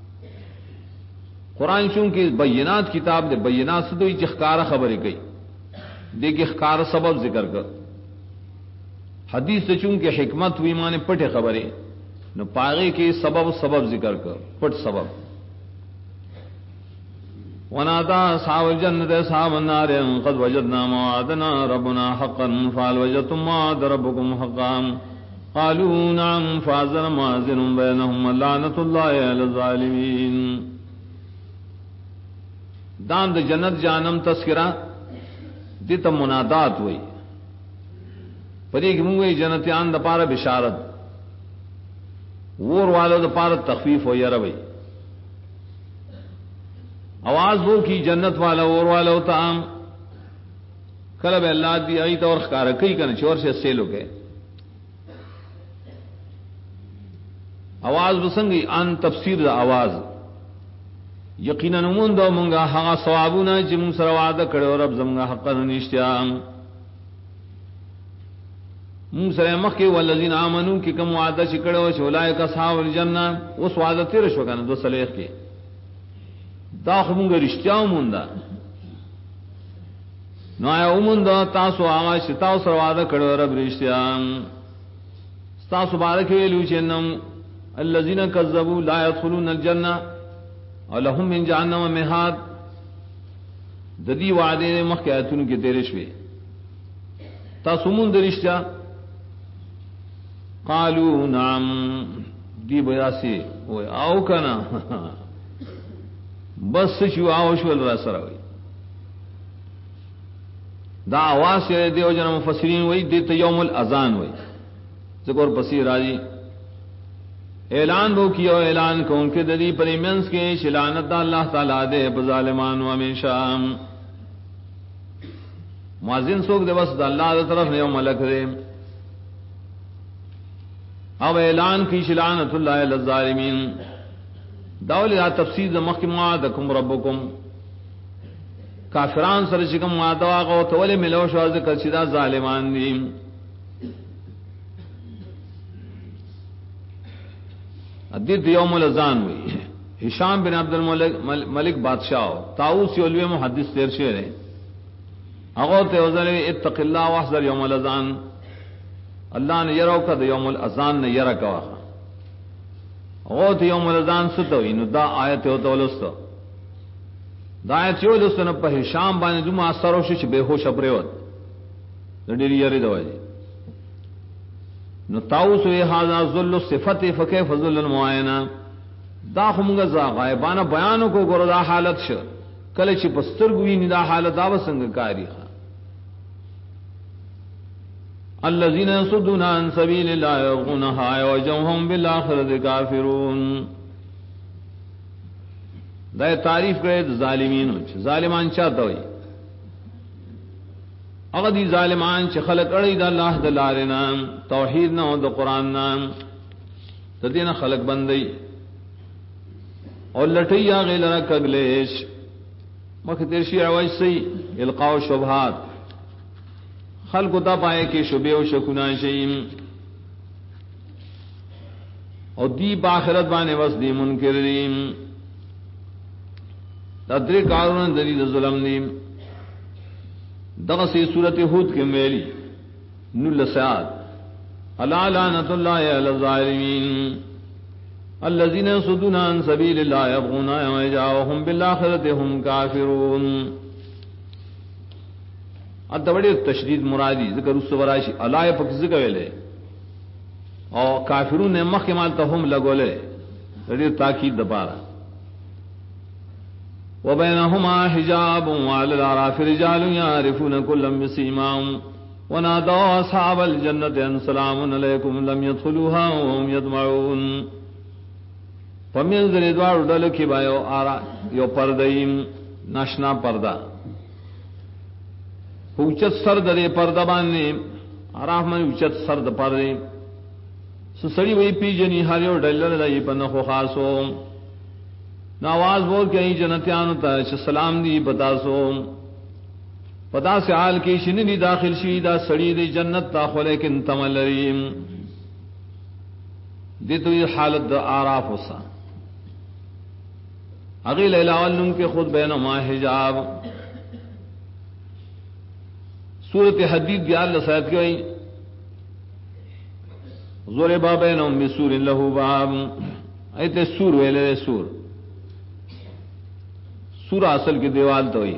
قرآن چونکہ بینات کتاب دے بینات سے دوئی ښکار خبریں گئی دیکھیے ښکار سبب ذکر کر حدیث سے چونکہ حکمت ہوئی مانے پٹے خبریں نو پاغے کے سبب سبب ذکر کر پٹ سبب ونادى أصحاب الجنة أصحاب النار قد وجدنا ما وعدنا ربنا حقا فهل وجدتم ما وعد ربكم حقا قالوا نعم فأذن مؤذن بينهم لعنة الله على الظالمين دان د جنت جانم تذکرہ دیتا منادات ہوئی پدې کې موږ جنتیان د پاره بشارت ور والو د پاره تخفیف و یره وي आवाज وو کی جنت والا ور والو تام کله به الله دی ایت اور ښکار کوي کنه چور سے سیلو کې आवाज وسنګي ان تفسیر د आवाज یقینا مونږ دا مونږه هغه ثوابونه چې مونږ سره وعده کړو رب زموږه حق نشته مونږ سره مخکې ولذین آمنو کې کوم وعده چې کړو چې اولئک اصحاب الجنه اوس وعده تیر شو کنه 2 کې دا مونږه رښتیا مونږه نو یا مونږه تاسو هغه چې تاسو سره وعده کړو رب رښتیا تاسو بارک ویلو چې نم الذين كذبوا لا يدخلون الجنه ولهم من جهنم مهاد د دې وعده مخکې آیتونو کې تیر شوي تاسو مونږ درشته قالوا نعم دی بیاسی وای او کنا بس شو او شو را سره وای دا आवाज یې دیو جن مفسرین وای د یوم الاذان وای ذکر پسې راځي اعلان وہ کیا اعلان کو ان کے دری پریمنس کے شلانت اللہ تعالیٰ دے بظالمان و ہمیشہ مؤذن سوک دے بس اللہ دے طرف نے ملک دے اب اعلان کی شلانت اللہ علی الظالمین داولی لا تفسیر محکم وعدکم ربکم کافران سر شکم وعدہ واقع تولی ملو شو ذکر شدہ ظالمان دیم ادیت یوم الاذان ہوئی ہشام بن عبد الملک بادشاہ طاؤس یولوی محدث تیر شعر ہے اغو تے وزن اتق اللہ واحذر یوم الاذان اللہ نے یرو کا یوم الاذان نے یرا کا او ته یوم الاذان ستوي نو دا آیت او تولستو دا آیت یو لسنه په هشام باندې دومره اثر وشي چې به هوش پرېوت د ډېری یری دوی نو تاوس وی هاذا ذل صفته فكيف ذل المعاینه دا همغه غایبانه بیان کو ګور دا حالت ش کله چې پسترګوی نه دا حالت دا وسنګ کاری الذين يصدون عن سبيل الله يبغونها وجوههم بالآخرة كافرون دا تعریف کړي ظالمینو چې ظالمان چاته وي هغه دي ظالمان چې خلق اړي د الله د لارې نام توحید نه او د قران نام د دینه خلق بندي او لټي هغه لره کګلیش مخ تیر شي اوج سي القاء شبهات خلق تا پائے کہ شبہ و شکنا شیم اور دی باخرت بانے وس دی منکرین تدری کارون دلیل ظلم دیم دغسی صورت ہود کے میلی نل سعاد الا لعنت اللہ علی الظالمین الذین يصدون عن سبیل اللہ یبغون وجاءهم بالآخرۃ هم کافرون اته وړي تشدید مرادی ذکر السوراشی الای پک ذکر ویلې او کافرون نه مخه مال ته هم لګولې دې تاکید د پاره وبينهما حجاب وعلى الاعراف رجال يعرفون كلا بسيماهم ونادوا اصحاب الجنه ان سلام عليكم لم يدخلوها وهم يطمعون فمن ذي دوار ډل کې بایو ارا یو پردیم ناشنا پردا اوچت سر درے پردہ باندې عراف من اوچت سر د پردے سسڑی وی پی جنی ہریو ڈلر دای په نخو خاصو نواز بول کہیں جنتیانو ته چې سلام دی پتاسو پتا سے حال کې شنی داخل شي دا سړی دی جنت تا خو لیکن تملریم دې تو حالت د اعراف وسا اغه لیلاولن کې خود بینما حجاب سورت حدید کی اللہ سایت کی زور بابینہم بسور لہو باب ایت سور ویلے سور سور اصل کی دیوال تو ہوئی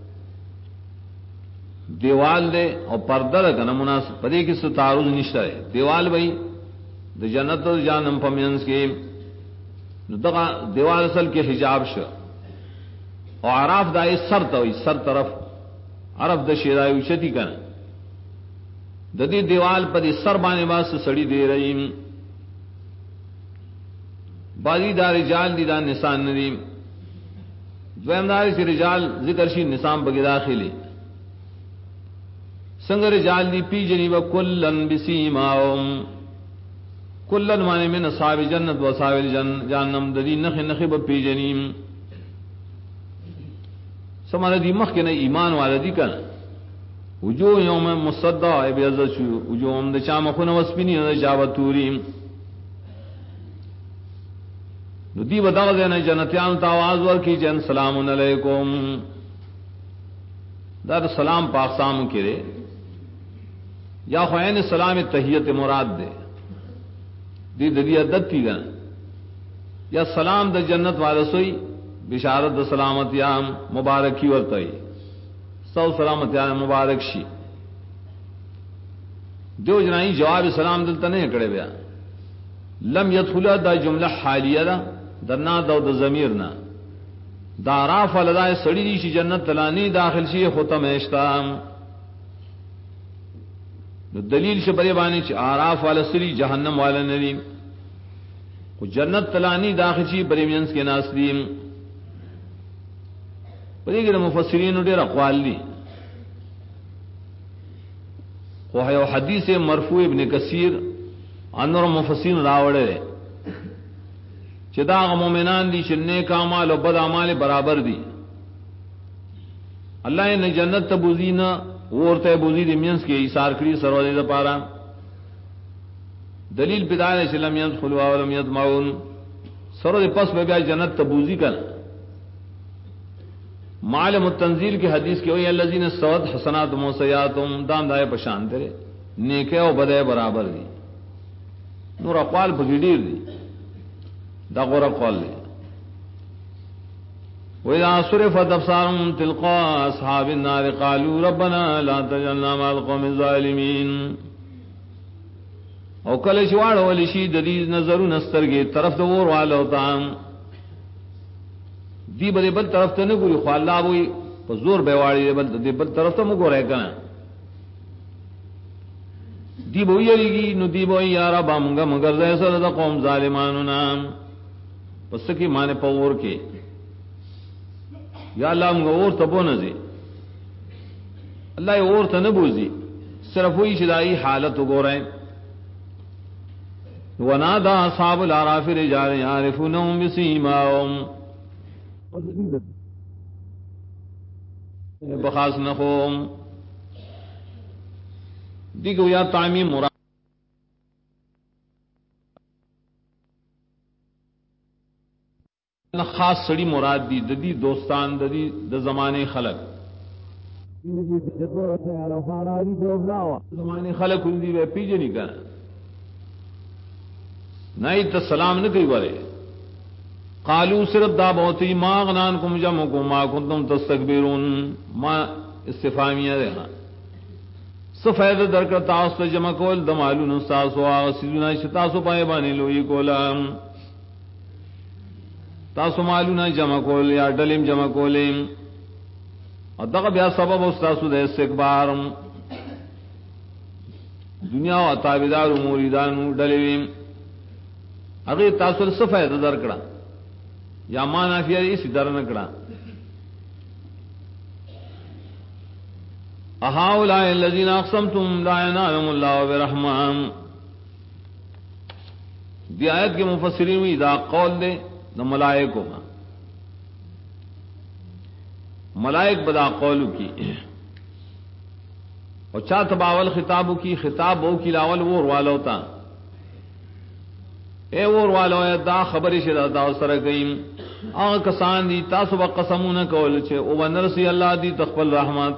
دیوال دے اور پردہ لگا نا مناسب پدے کی سے تعارض نشتہ ہے دیوال بھائی د جنت و جانم پمینس کے دغا دیوال اصل کے حجاب شو اور عراف دائی سر تو ہوئی سر طرف عرب د شیرای اوچتی کنه د دې دیوال په دې سر باندې واس سړی دی رہیم باقی دا رجال دي دا نسان ندی دویم دار چې رجال ذکر شي نسان بګی داخلي څنګه رجال دی پی جنی و کلن بسیماهم کلن معنی من اصحاب جنت و اصحاب جهنم د دې نخ نخ به پی جنیم سمانه دی مخ کې نه ایمان والدی کنه وجوه یوم مصدع ابيض شو وجوههم د چا مخونه وسپینی نه جاوتوري نو دی بداغه نه جنتیان ته आवाज ورکی جن سلام علیکم دا سلام په اقسام کړي یا خو عین سلام تحیت مراد ده دی د دې عادت تیګا یا سلام د جنت وارسوي بشارت د سلامتی عام مبارکی ورته سو سلامتی عام مبارک شي جو جنای جواب سلام دلته نه کړي بیا لم يدخل دا جمله حالیه ده درنا د ضمیر نه دا راف لدای سړی دي چې جنت تلانی داخل شي ختم اشتام نو دلیل شبری باندې چې اعراف والا سړي جهنم والا نه دي او جنت تلانی داخل شي پریمینس کې ناس دي پدې کې مفسرین ډېر اقوال دي خو یو حدیث مرفوع ابن کثیر انور مفسرین راوړل چې دا مؤمنان دي چې نیک اعمال او بد اعمال برابر دي الله یې جنت ته بوزینا ورته بوزي دي مینس کې ایثار کړی سرولې د پاره دلیل بدايه چې لم يدخلوا ولم يطمعون سره پس به بیا جنت ته بوزي کړه معلم التنزیل کی حدیث کی وہی الذین سواد حسنات و سیئات دام دائے پشان تیرے نیکه او بده برابر دي نور اقوال په ډیر دي دا غوړه قول دی وإذا صرفت أبصارهم تلقاء أصحاب النار قالوا ربنا لا تجعلنا مع القوم الظالمين او کله شواړ ول شي د دې نظرونه سترګې طرف ته ور والو تام دی بل طرف ته نه ګوري خو الله وي په زور به واړي بل طرف ته مو ګورای کنه دی بو یریږي نو دی بو یا رب موږ مگر زې سره د قوم ظالمانو نام پس کی معنی پور کې یا الله موږ اور ته بونه زی الله اور ته نه بوزي صرف وی شدای حالت وګورئ ونادى أصحاب الأعراف رجال يعرفونهم بسيماهم بخاص نخوم دیگو یا تعمیم مراد خاص سڑی مراد دی ددی دوستان ددی د زمانے خلق زمانے خلق دی به پیجنی کنه نہیں تو سلام نہ کوي وره قالو صرف دا بہتی ما غنان کم جمعکم ما کنتم تستکبرون ما استفامیہ ده سفید درکړه تاسو ته جمع کول د مالونو تاسو هغه سيزونه چې تاسو پای باندې لوی کولم تاسو مالونه جمع کول یا ډلیم جمع کولم او دغه بیا سبب او تاسو د استکبار دنیا او تابعدار مریدانو ډلیم هغه تاسو څه فائدہ درکړه یا معنا فيه اسی در نکړه اهؤلاء الذين اقسمتم لا ينالهم الله برحمه دی آیت کے مفسرین وی دا قول دے د ملائکو ملائک بدا قولو کی اور چا تباول خطابو کی خطاب ہو کی لاول وور والو تا اے ور والو دا خبرې شه دا سره گئیم هغه کسان دي تاسو به قسمونه کول چې او ونرسي الله دي تخبل رحمت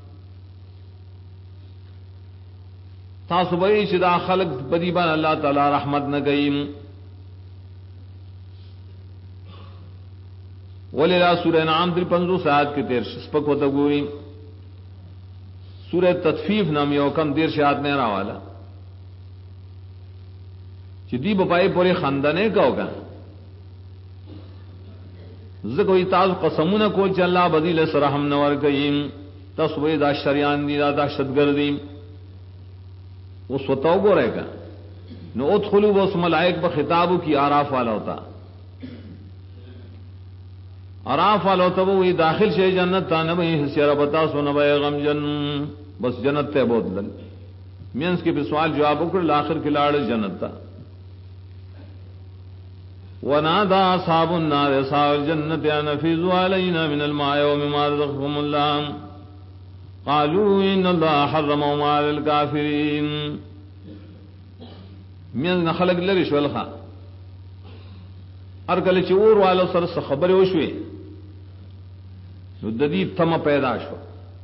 تاسو به چې دا خلق بدی باندې الله تعالی رحمت نه گئیم وللا سورہ انعام 53 آیات کې 13 سپک وته ګوري سورہ تطفیف نام یو کم 13 آیات نه راواله چې دی بپای پورې خندنه کوګه زه کوئی تاسو قسمونه کول چې الله بدیل سره هم نور کوي تاسو به دا شریان دي دا دهشتګردي اوس وتاو ګورېګا نو ادخلوا بس ملائک په خطابو کی اعراف والا ہوتا اعراف والا ہوتا وہی داخل شي جنت تا نه به سره بتا سو نه به غم جن بس جنت ته بوتل مینس کې په سوال جواب وکړ اخر کې لاړ جنت تا ونادى أصحاب النار أصحاب الجنة أن أفيضوا علينا من الماء ومما رزقكم الله قالوا إن الله حرمهما على الكافرين من خلق لري شو الخا ارکل چې اور والو سره خبرې وشوي نو د دې تم پیدا شو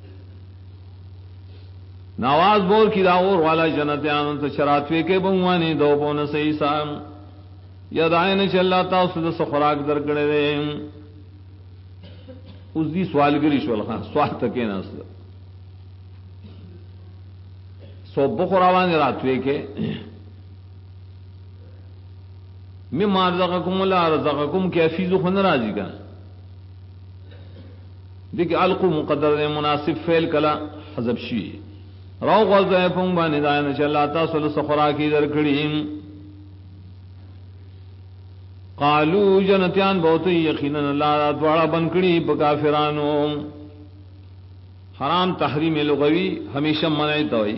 نواز بول کی دا اور والا جنتیان ته شراتوي کې بمواني دو پونه صحیح سام یا داین چې الله تاسو د خوراک درکړې ده اوس دې سوالګری شو الخا سوال تکې نه اصل سو بخوراوان راتوي کې مما رزقكم الله رزقكم کیفیز خو ناراضی کا دیکھ القو مقدر مناسب فعل کلا حذف شي راو غزه پم باندې داین چې الله تاسو له خوراکي درکړې قالو جنتیان بہت یقینا اللہ دوڑا بنکڑی بکافرانو حرام تحریم لغوی ہمیشہ منعی توئی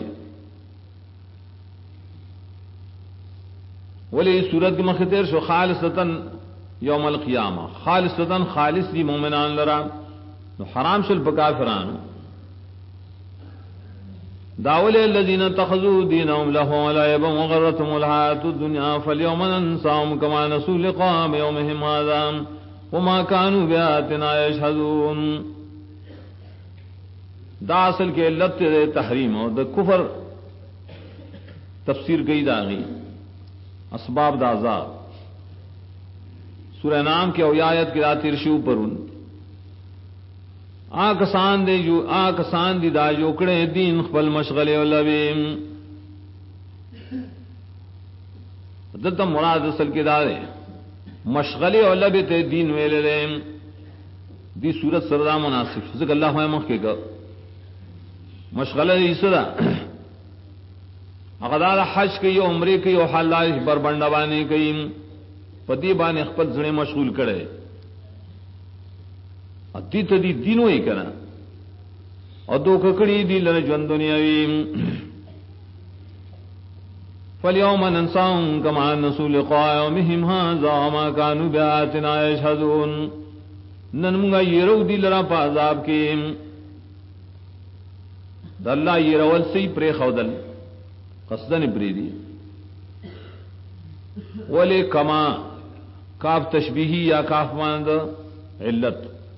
ولی صورت مختیر شو خالصتاً یوم القیامہ خالصتاً خالص دی مومنان لرا حرام شل بکافرانو داول الذين اتخذوا دينهم لهوا ولعبا وغرتهم الحياة الدنيا فاليوم ننساهم كما نسوا لقاء يومهم هذا وما كانوا بآياتنا يشهدون دا اصل کے علت تحریم اور دا کفر तफसीर गई दागी असबाब दाजाब सूरह नाम के औयायत की रातिर शिव परुन आकसान दी दा जोकड़े दीन खपल मशगले लबीम दत्ता मुराद असल के दारे मशगले और लबे ते दीन वेले दी सूरत सरदा मुनासिब जिक अल्लाह मख के मशगला इसरा अगदार हज की उम्रे की और हालाज बरबंडवाने की पदी बाने खपत जड़े मशगूल करे अति तदी दीनों ही करा और दो ककड़ी दी लने जन दुनियावी फल्यौम नंसाहुम कमा नसू लिक़ा यौमिहिम हाज़ा वमा कानू बिआयातिना यशहदून नन मुंगा ये रो दी लरा पाजाब के अल्लाह ये रवल से ही प्रे खौदल कसदन प्रीदी वले कमा काफ तशबीही या काफ मानद इल्लत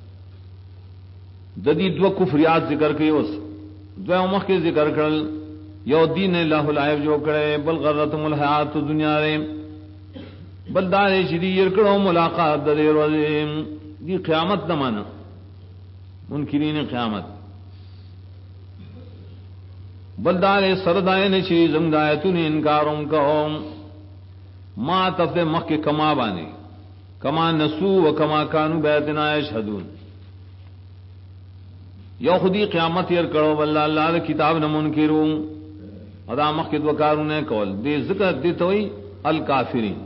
ददी दो कुफरियात जिक्र के उस दो उमख के जिक्र कर यो दीन अल्लाह लाइव जो करे बल गर्रतुल हयात दुनिया रे बलदारे श्री यरकड़ो मुलाकात दे रोजे दी क़यामत न माना मुनकिरीन क़यामत बलदारे सरदाए ने श्री जमदायतुन इनकारों कहो मा तफे मख के कमा बाने कमा नसू व कमा कानू बैतना यशहदून यो खुदी क़यामत यर करो वल्ला अल्लाह किताब न मुनकिरू अदा मख के वकारू ने कौल दे जिक्र दे तोई अल काफिरीन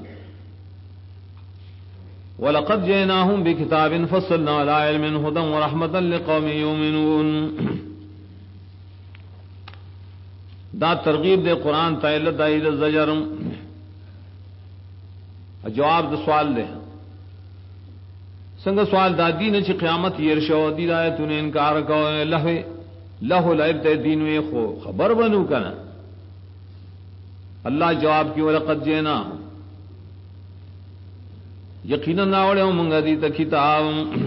वलक़द जैनाहुम बिकिताबिन फस्सलना अला इल्मिन हुदन व रहमतन लिक़ौमिन युमिनून दा तरगीब दे कुरान ताइल दाइद ज़जर जवाब द सवाल दे संग सवाल दादी ने ची क़यामत यरशो दी राय तूने इनकार को लहु लाइब ते दीन वे खो खबर बनू कना अल्लाह जवाब की वलक़द जैनाहुम यकीनन नावड़े मंगा दी त किताब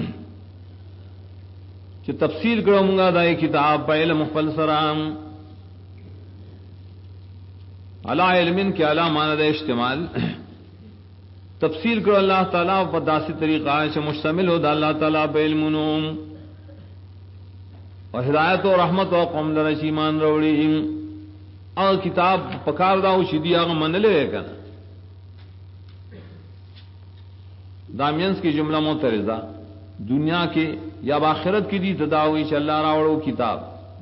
कि तफसील करो मंगा दाई किताब पहले मुखफल सराम अला इल्मिन के अला मानद इस्तेमाल तफसील करो अल्लाह ताला पर दासी तरीका से मुश्तमिल हो अल्लाह ताला पे इल्मुनूम और हिदायत और रहमत और कौम लरशी मान रोड़ी और किताब पकार दाऊ शिदिया का मन ले करना दामियंस की जुमला मोतरजा दुनिया के या आखिरत की दी तदावी चल्ला रावड़ो किताब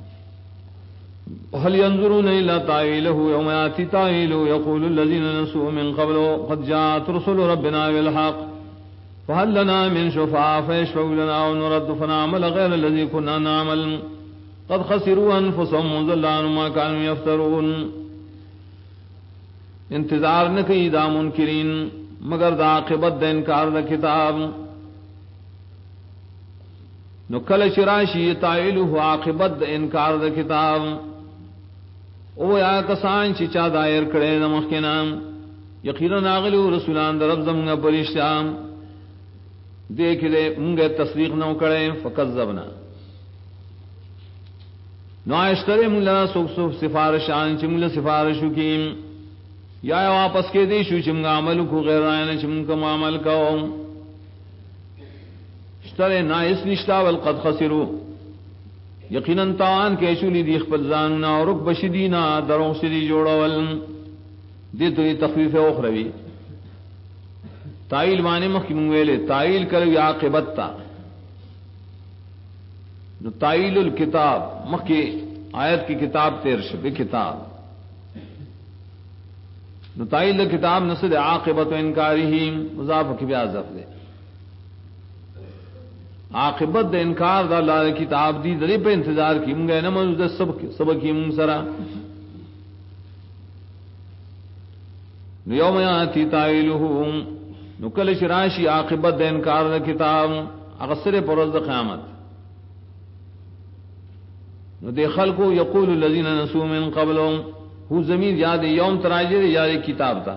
हल यंजुरून इला तावीलहु यौम याति तावीलहु यक़ूलु अल्लज़ीना नसू मिन क़ब्लु क़द जाअत रुसुलु रब्बिना बिल हक़ फहल लना मिन शुफ़अ फयशफ़ऊ लना व नुरद्दु फनअमल ग़ैरा अल्लज़ी कुन्ना नअमल क़द ख़सिरू अनफ़ुसहुम व ज़ल्ल अन्हुम मा कानू यफ़्तरून इंतजार न कई दा मुनकिरीन मगर दा आक़िबत द इनकार द किताब नो कल शिराशी ताइलुहु आक़िबत द इनकार द किताब ओ या कसान चिचा दायर करे नमख के नाम यकीनन आगलू रसूलान दरब जमंगा परिश्ताम देख दे मुंगे तस्दीक न करे फकज़्ज़बना नो आश्तरे मुला सुख सुख सिफारिशान चिमुल सिफारिशु कीम या वापस के देशु चिमगा अमल को गैर आयन चिमका अमल को श्तरे ना इस निश्ता वल क़द ख़सिरू यकीनन तान के शुली दी खपजानुना और रुक बशिदीना दरों से दी जोड़वल दे तो ये तखफीफ उखरवी ताइल माने मखी मुंगवेले ताइल कर आक़िबत्ता जो ताइलुल किताब मखी आयत की किताब तेरश बे किताब ताइल किताब नसद आक़िबत इनकारिही मुज़ाफ की ब्याज़फ दे आक़िबत द इनकार दा अल्लाह किताब दी दरे पे इंतजार की मुंगे न मनुद सब की मुंग सरा यौम याति ताइलुहु नुकल शिराशी आक़िबत द इनकार द किताब अगसर परज़ द क़यामत नु देखल को यक़ूलु अल्लज़ीना नसू मिन क़ब्लु हु ज़मीन याद यौम तराजिर याद किताब था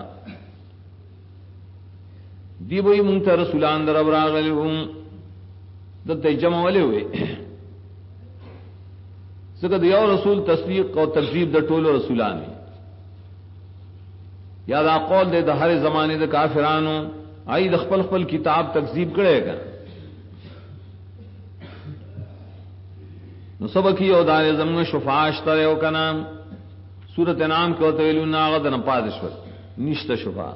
दी वही मुंग रसूलान दरब रागलुम दत्ते जमा वाले हुए सकद यो रसूल तस्दीक और तकजीब द टोलो रसूलानी یا دا قول دے د هر زمانے د کافرانو آئی د خپل خپل کتاب تکذیب کرے گا نو سبکی او دار زمن شفاعت تر او کنا سورۃ انعام کو تویلو ناغد نہ پادشور نشت شفاع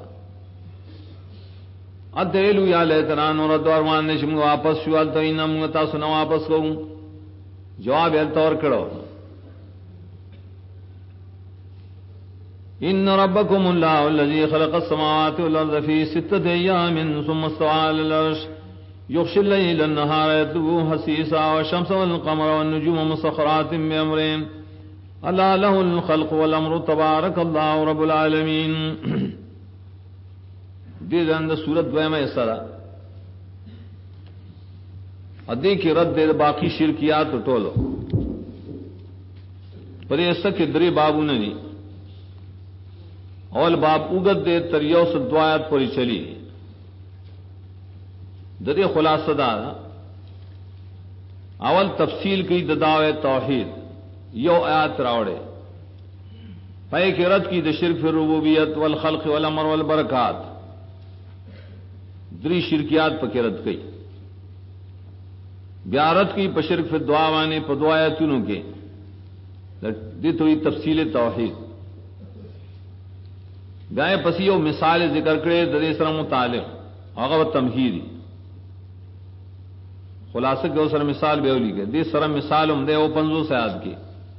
ادیلو یا لیتنا نور دورمان نشم واپس شو ال تینم تا سن واپس کو جواب ال تور کڑو ان ربکم اللہ الذی خلق السماوات والارض فی ستۃ ایام ثم استوى على العرش يغشي الليل النهار يطلبه حثیثا والشمس والقمر والنجوم مسخرات بأمره الا له الخلق والامر تبارك الله رب العالمین دې زند صورت دویمه سره ادي کې رد دې باقی شرکیات ټولو پرې سکه درې بابونه دي اول باب اوګد دې تر یو څو دعایات پورې چلی د دې خلاصه دا اول تفصیل کی د دعوی توحید یو آیات راوړې پای کې رد کی د شرک فی الربوبیت والخلق والامر والبرکات دری شرکیات پکې رد کړي بیا رد کی په شرک فی دعا باندې په دعایتونو کې دې توي تفصیل توحید بیا پس یو مثال ذکر کړي د دې سره متعلق هغه تمهیدی خلاصہ کے سر مثال بیولی کے دی سر مثال ہم دے او 500 آیات کی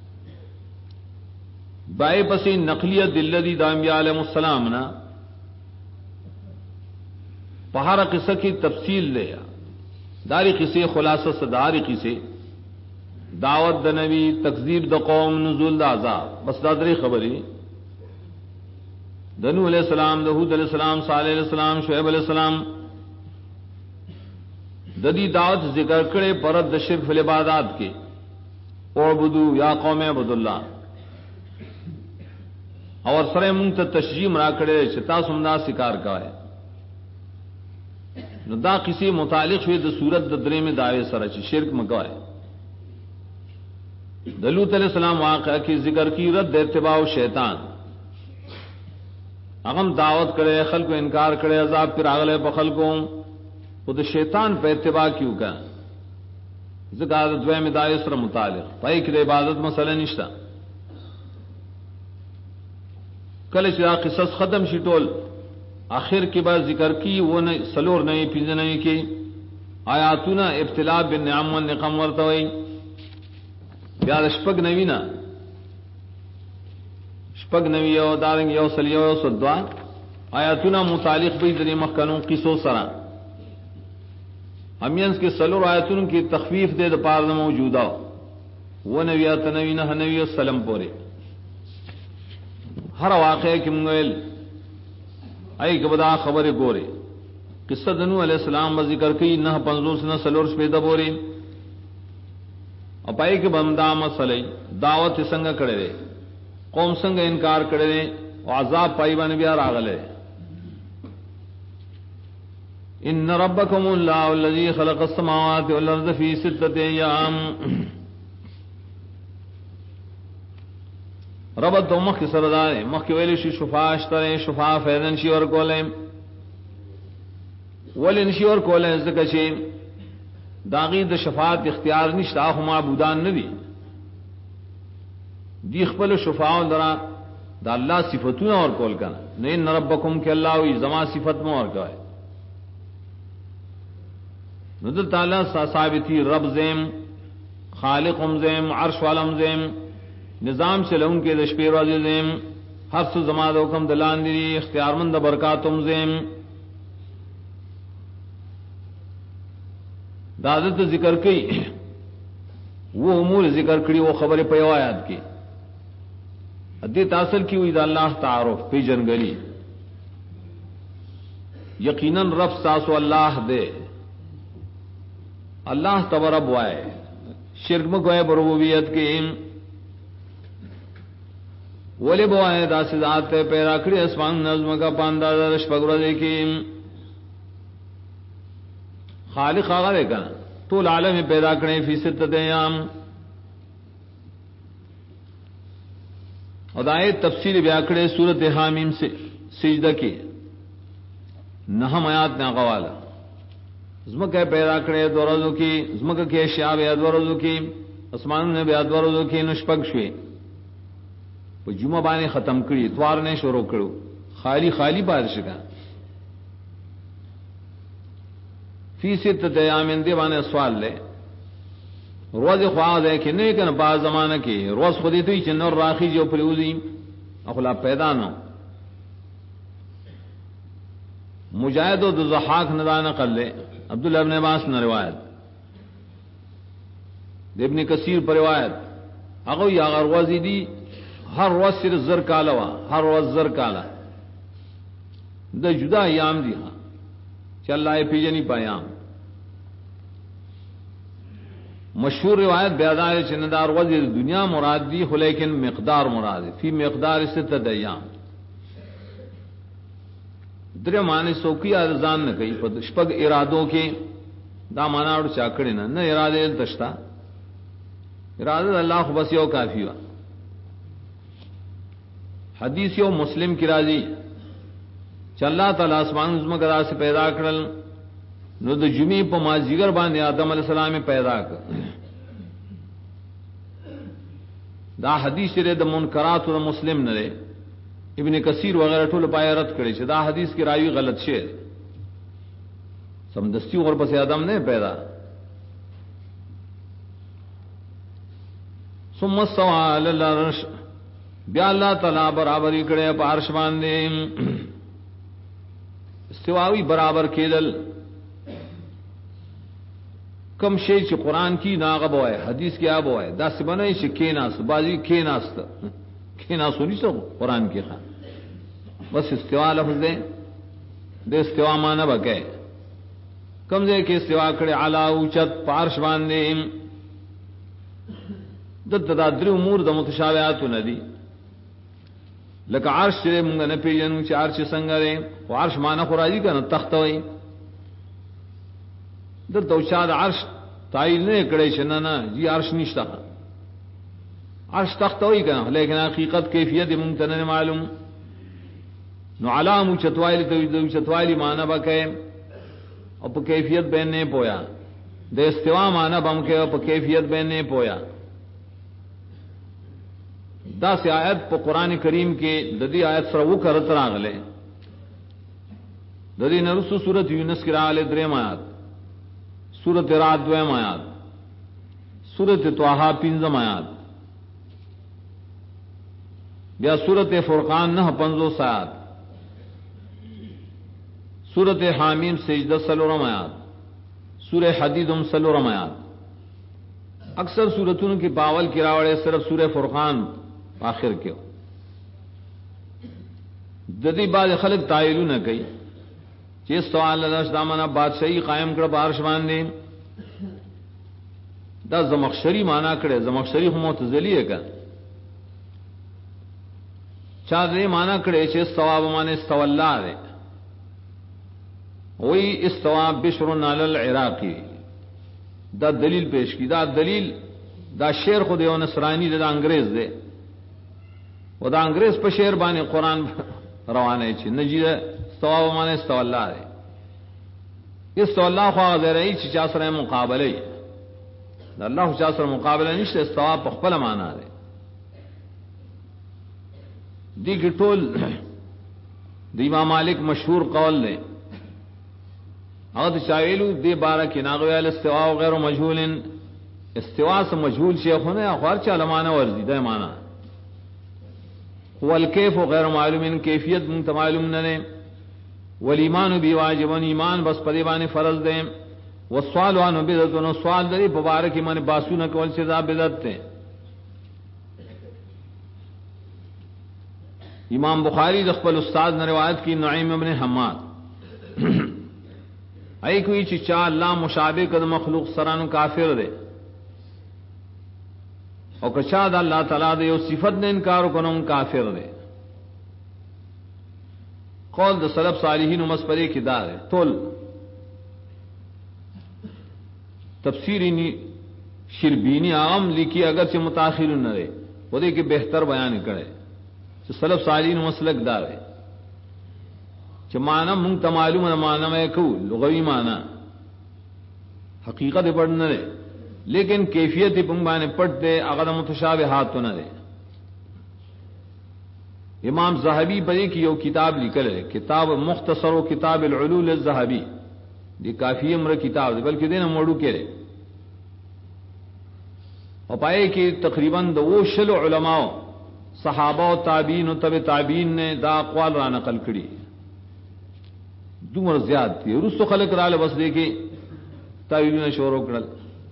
بائے پسی نقلیت الذی دانبیاء علیہ السلام نا پہارا قصہ کی تفصیل لیا داری قصے خلاصہ صداری قصے دعوت دا نبی تکذیب دا قوم نزول دا عذاب بس دادری خبری دنو علیہ السلام دہود علیہ السلام صالح علیہ السلام شعیب علیہ السلام ددی دعوت ذکر کرے پرد د شرک فی العبادات کے اعبدو یا قوم عبد اللہ اور سره مونږ ته تشجیع را کړي چې تاسو هم دا سکار کوئ نو دا کسی متعلق شوی د صورت د درې میں دعوی سره چې شرک مکوئ د لوط علیہ السلام واقعہ کی ذکر کی رد اتباع شیطان اغم دعوت کرے خلق کو انکار کرے عذاب پر اغلے بخل کو وہ تو شیطان پہ اتباع کیوں کا ذکر دوے میں دعوی سره متعلق پای کې د عبادت مسئلہ نشتا کله چې قصص ختم شي ټول آخر کې بعد ذکر کی وہ نه سلور نه پینځه نه کې آیاتونه ابتلاء بالنعم والنقم ورته وي بیا شپږ نوینا شپږ نوی او دارنګ یو سلیو او صدوا آیاتونه متعلق به د مخکنو قصو سره امینس کے سلور آیتون کی تخفیف دے د پار موجودہ وہ نویات نوی نہ نوی السلام پورے ہر واقعے کی منگل ای کبدا خبر گورے قصہ دنو علیہ السلام با ذکر کی نہ 50 نہ سلور پیدا بورے اپائی کے بمدا مسئلے دعوت سنگ کڑے قوم سنگ انکار کڑے عذاب پائی بن بیا راغلے ان ربکم اللہ الذی خلق السماوات والارض فی ستۃ ایام رب تو مخ سردار مخ ویل شی شفاء اشتر شفاء فیدن شی اور کولم ولن شی اور کولم زکه شی داغی د شفاعت اختیار نشتا هم معبودان ندی دی خپل شفاء درا د الله صفاتونه اور کول کنا نه ان ربکم کہ اللہ وی زما صفت مو اور کوي ندل تعالی ثابتی رب زیم خالقم زیم عرش والم زیم نظام سے لون کے دشپیر واجی زیم ہر سو زماد حکم دلان دی اختیار مند برکاتم زیم دادت ذکر کی وہ امور ذکر کری وہ خبر پیوایات کی ادی تاثر کی ہوئی دا اللہ تعارف پی جنگلی یقیناً رب ساسو اللہ دے اللہ تبرب وائے شرک مگوئے بربوبیت کے ولی بوائے داسی ذات پیرا کری اسمان نظم کا پاندازہ رشپگر دیکھی خالق آگا دیکھا طول عالم پیدا کرنے فی ستت ایام اور آئے تفصیل بیاکڑے سورت حامیم سے سجدہ کی نہم آیات نے اقوالا زمکہ پیدا کرے دو روزوں کی زمکہ کی اشیاء بیا دو روزوں کی اسمان نے بیا دو روزوں کی نشپک شوی پا جمعہ بانے ختم کری اتوار نے شروع کرو خالی خالی بارش کا فی ستت ایام دی بانے سوال لے روز خواہ دے کہ نہیں کن بعض زمانہ کی روز خودی توی چنور راخی جو پریوزی اخلا پیدا نو مجاہد و دو زحاق ندان قل لے عبداللہ ابن عباس نے روایت ابن کثیر پر روایت اگو یا اگر روزی دی ہر روز صرف زر کالا وا ہر روز زر کالا دا جدا ایام دی ہاں چل لائے پی جنی پایام مشہور روایت بیادار چندار وزیر دنیا مراد دی خو لیکن مقدار مراد فی مقدار ستت ایام در معنی سوکی ارزان نہ کئی شپگ ارادوں کے دا مانا اور چاکڑے نہ ارادے تشتا ارادہ اللہ خو بس یو کافی وا حدیث یو مسلم کی راضی چ اللہ تعالی اسمان عظم کرا سے پیدا کرل نو د جمعې په مازیګر باندې آدم علیہ السلام پیدا کړ دا حدیث لري د منکرات او مسلم نه لري ابن کثیر وغیرہ ټول پای رد کړي چې دا حدیث کی راوی غلط شه سمدستی اور پس آدم نه پیدا ثم استوى على العرش بیا اللہ تعالی برابری کړي په عرش باندې استواوی برابر کېدل کم شی چې قرآن کی ناغب ہوئے حدیث کی آب ہوئے دا سے بنائی چې کیناست بازی کیناست کیناسو نہیں سو قرآن کی خان بس استوا لفظ دے دے استوا مانا بکے کم دے کہ استوا کڑے علا اوچت پارش باندے دا در امور دا متشابہاتو ندی لکہ عرش چرے منگا نپی جنو چی عرش سنگرے و عرش مانا خراجی کا نا تخت ہوئی در توشاد عرش تائل نہیں کڑے چنانا جی عرش نشتا عرش تخت ہوئی کا لیکن حقیقت کیفیت ممتنن معلوم نو علام چتوالی تو چتوالی مانا بکے اور پا کیفیت بین نے پویا دے استوا مانا بم کے اور پا کیفیت بین نے پویا دا سے آیت پا قرآن کریم کے ددی آیت سر وہ کرت راغلے ددی نرسو سورت یونس کی راغلے دریم آیات سورت رات دویم آیات سورت طٰہٰ پنجم آیات بیا سورت فرقان نہ پنزو سیات سورت حامیم سجدہ سلورم آیات سورہ حدید سلورم آیات اکثر سورتوں کی باول کی راوڑے صرف سورہ فرقان آخر کے جدی بعض خلق تائلو نہ کئی چیز سوال اللہ دامنا بادشاہی قائم کر بارش باندے دا زمخشری مانا کرے زمخشری ہم معتزلی ہے کا چادری مانا کرے چیز ثواب مانے استوى اللہ دے وہی استواب بشر علی العراقی دا دلیل پیش کی دا دلیل دا شیر خود و نصرانی دا انگریز دے و دا انگریز پہ شیر بانے قرآن روانے چی نجی دا استواب مانے استوى اللہ دے استوى اللہ خواہ دے رہی چی چاسر مقابلے دا اللہ چاسر مقابلہ نشتے استواب پہ خپل مانا دے دی کی ٹول دی امام مالک مشہور قول دے اگر چاویلو دی بارہ کی ناغوی الاستواء غیر مجهول استواء سے مجهول شیخ ہونے اخوار چا لمانا ورزی دے مانا والکیف غیر معلوم کیفیت منت معلوم ننے والایمان بی واجبن ایمان بس پدیبان فرض دے والسوال وانو بدتن سوال دری پبارکی من باسون کول چیزا بدت دے امام بخاری دخبل استاد نے روایت کی نعیم ابن حماد ای کوئی چچا اللہ مشابہ کد مخلوق سران کافر دے اور کچا دا اللہ تعالیٰ دے او صفت نے انکار کنم کافر دے قول دا سلف صالحین و مسپرے کی دار ہے تول تفسیری شربینی عام لکھی اگرچہ متاخر نہ رہے وہ دے کہ بہتر بیان کرے سلف صالحین مسلک دار ہے چې معنا مونږ ته معلومه معنا مې کو لغوي معنا حقیقت پڑھ نه ده لیکن کیفیت په باندې پټ ده هغه متشابهات نه ده. امام زاهبی په کې یو کتاب لیکل ہے کتاب مختصر و کتاب العلول الذهبی دی کافی عمر کتاب دی بلکہ دینه موړو کړي او پای کې تقریبا د وشل علماء صحابه او تابعین او تبع تابعین نے دا اقوال را نقل کړي دومره زیات دي رسو خلق را له بس دی کې تاویلونه شروع کړل.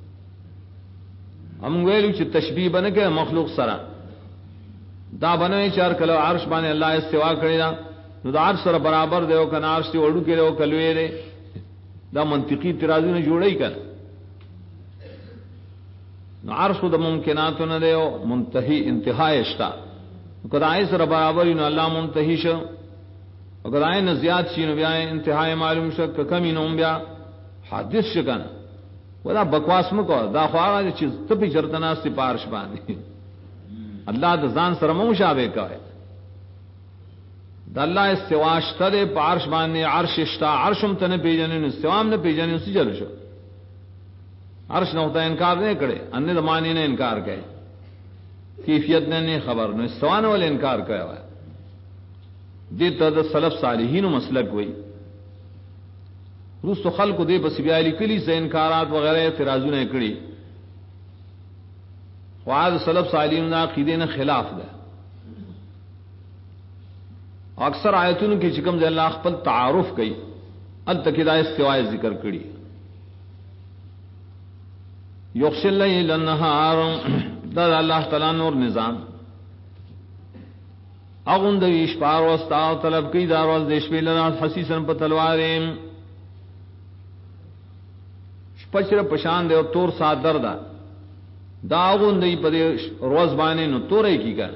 هم ویلو چې تشبیه بنه کې مخلوق سره دا بنوي چار کلو عرش باندې الله استوا کړی دا نو دا عرش سره برابر دی او کنه عرش ته وړو کې او کلوې دی دا منطقي اعتراضونه جوړی کړ. نو عرش د ممکنات نه دی او منتهی انتهای شتا کداای سره برابر نو الله منتهی شو او کداای نه زیات شي نو بیا انتهای معلوم شو کمی نو بیا حادث شګن ودا بکواس مکو دا خو هغه چې ته په چرته ناس ته پارش باندې اللہ د ځان سره مشابه کوي د الله استوا شته په عرش باندې عرش شته عرشم ته نه پیژنې نو استوام نه پیژنې اوسې چلو شو عرش نو ته انکار نه کړي ان د معنی نه انکار کوي کیفیت نه خبر نو استوان ول انکار کوي دې ته د سلف صالحین مسلک وای روس خلکو دې بس بیا لیکلي ز انکارات وغیرہ اعتراضونه کړي وعاد سلف صالحین عقیدے نے خلاف ده اکثر آیتونو کې چې کوم ځای الله خپل تعارف کوي التکدا استواء ذکر کړي یغشل الليل النهار دا الله تعالی نور نظام اغوند ویش پار واستا طلب کوي دا ورځ د شپې لرا حسیسن په تلوارې شپچره پشان دی او تور صادر ده دا غوندې په روز باندې نو تورې کیږي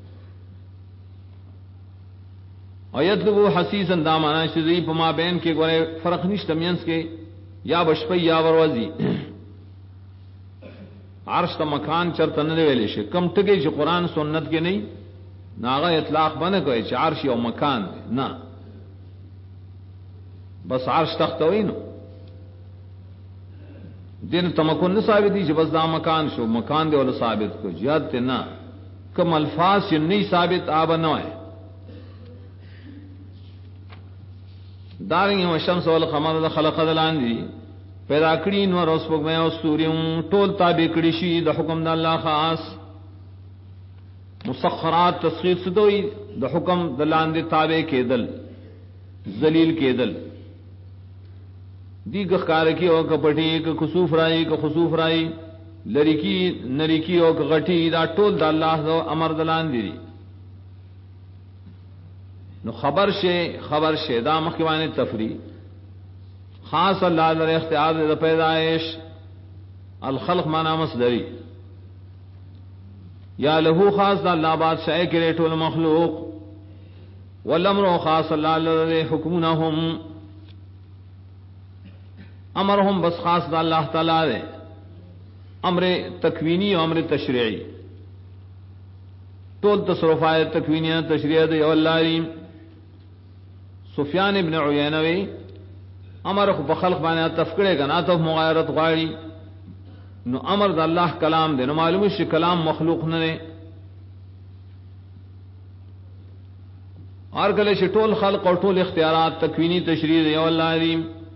آیت لو حسیسن دا معنا چې په ما بین کې ګوره فرق نشته مینس کې یا بشپي یا وروزی عرش ته مکان چرته نه ویلې شي کم ټکی چې قران سنت کې نه ناغه اطلاق باندې کوي چې عرش یو مکان نه بس عرش تختوي نو دین تمکن نه ثابت دي چې بس دا مکان شو مکان دی ول ثابت کو جهاد ته نه کوم الفاظ چې نه ثابت آب نه وای دارنګ شمس والقمر د خلق دلاندې پیدا کړی نو روز په مې او سوري ټول تابع کړی شي د حکم د الله خاص مسخرات تسخير سدوي د حکم دلاندې تابع کېدل ذلیل کېدل دی گخکار کی او کپٹی ک خسوف رائی ک خسوف رائی لریکی نریکی او غټی دا ټول د الله دو امر دلان دي نو خبر شه دا مخکوانه تفریح خاص الله تعالی اختیار د پیدائش الخلق معنا مصدری یا له خاص د الله بادشاہ کې ټول مخلوق والامر خاص الله تعالی حکمونهم امرهم بس خاص د الله تعالی دے امر تکوینی او امر تشریعی ټول تصرفات تکوینیه تشریعی دی الله سفیان ابن عیینه وی امر خو په خلق باندې تفکړه کنا ته مغایرت غواړي نو امر د الله کلام دی نو معلومه شي کلام مخلوق نه دی اور کله شي ټول خلق او ټول اختیارات تکوینی تشریعی دی الله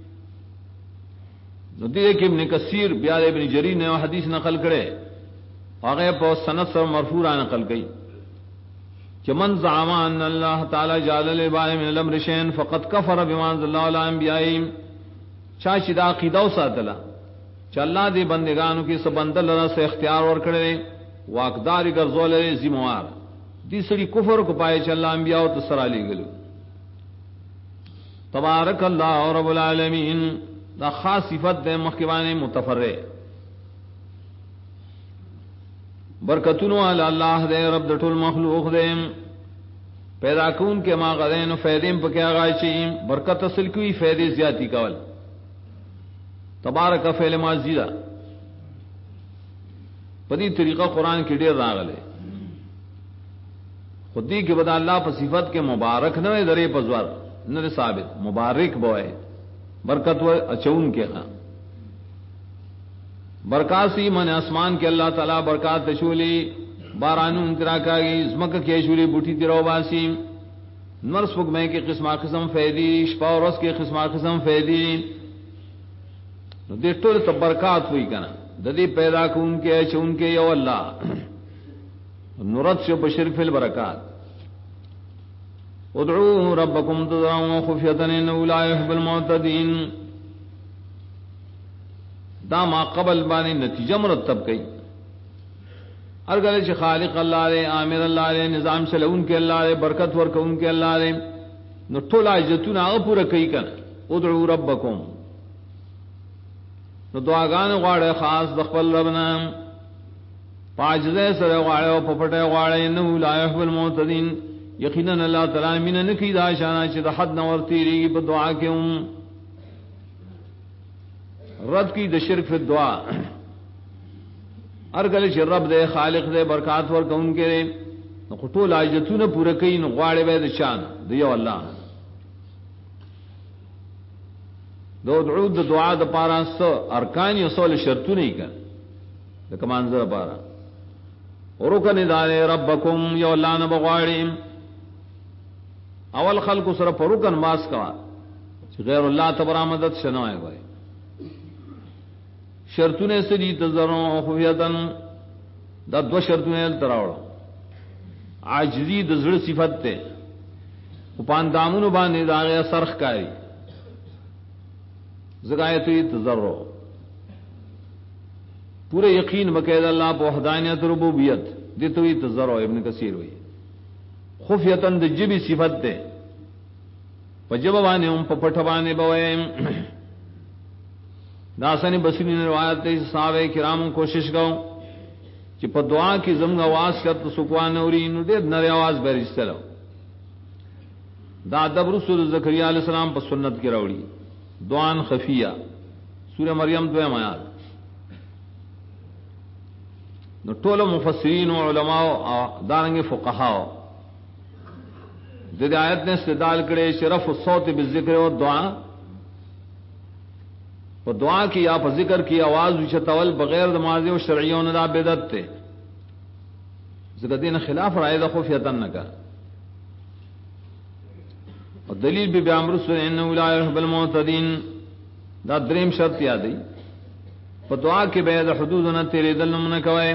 نو دې کې ابن کثیر بیا ابن جریر نے حدیث نقل کړي هغه په سند سره مرفوع نقل کړي چې من زعم ان الله تعالی جعل للعباد من الامر شيئا فقد كفر بما انزل الله على انبيائهم چا چې دا عقیده وساتله چې الله دې بندگانو کې سبندل را سه اختیار ور کړی واقدار ګرځولې ذمہوار دې سړي کفر کو پای چې الله انبیاء او تسرا لګلو تبارک الله رب العالمین دا خاص صفت دے مخکوان متفرع برکتونو علی اللہ دے رب د ټول مخلوق دے پیدا کون کے ما غدین فیدیم پکې آغای چی برکت اصل کوي فیدې زیاتی کول تبارک فعل ماضی دا په دې طریقه قران کې ډیر راغله خودی کې بدا الله په صفت کې مبارک نه درې پزور نر ثابت مبارک بوئے برکت و اچون کے خاں برکاسی من آسمان کے اللہ تعالیٰ برکات تشولی بارانو انترا کاگی زمک کے شولی بوٹی تیرو باسی نرس فکمے کے قسمہ قسم فیدی شپا و رس کے قسمہ قسم فیدی دے ٹول تب برکات ہوئی کنا ددی پیدا کون کے چون کے یو اللہ نورت سے بشر فی البرکات ادعوه ربکم تضرعوا خفیتا انه لا يحب المعتدین دا ما قبل بانی نتیجہ مرتب کئی ارگلے چھ خالق اللہ رے عامر اللہ رے نظام چلے ان کے اللہ رے برکت ورک ان کے اللہ رے نو ٹول عجتون آغا پورا کئی کن ادعو ربکم نو دعاگان غاڑے خاص دخبل ربنا پاجزے سر غاڑے و پپٹے غاڑے انہو لا يحب المعتدین یقیناً اللہ تعالی من نکی دا شانہ چھ دا حد نور تیری پا دعا کے رد کی دا شرک فی دعا ارگل چھ رب دے خالق دے برکات ورک ان کے دے خطول آجتون پورا کئی غاڑے بے دا شان دیو اللہ دو دعو دا دعا دا پارا سو ارکانی و سول شرطو نہیں کر دا کمانزر پارا رکن دارے ربکم یو اللہ نبغاڑی اول خلق سر پر رکن ماس کوا غیر اللہ تبرا مدد شنوائے گئے شرطو نے سری تذروں خفیتن دا دو شرطو نے تراوڑا عاجزی دزر صفت تے پان دامون باندې دا غیا سرخ کاری زگایتی تذرو پورے یقین بقید اللہ پہ وحدانیت ربوبیت دیتو ہی تذرو ابن کثیر ہوئی خفیتن د جبی صفت تے پا جبوانے پا پٹھوانے بوئے داسنی بسری نے روایت تے صحابہ کرام کوشش گاؤں کہ پا دعا کی زمگ آواز کرت سکوان اوری نو دیر نر آواز بیرشتے رہو دا دب رسول زکریہ علیہ السلام پا سنت کی روڑی دعان خفیہ سورہ مریم دوئے آیات نو ټول مفسرین و علماء دارنگے فقہاء دے آیت نے استدلال کرے شرف الصوت بالذکر و دعا و دعا کی یا پر ذکر کی آواز وچتول بغیر نماز و شرعیوں ندا بدعت تے ذکر دین خلاف رائے دا خفیتن نکا اور دلیل بھی بیان رسول انہو لا يحب المعتدین دا دریم شرط یادی و دعا کی بید حدودنا تیرے دل نمونکوائے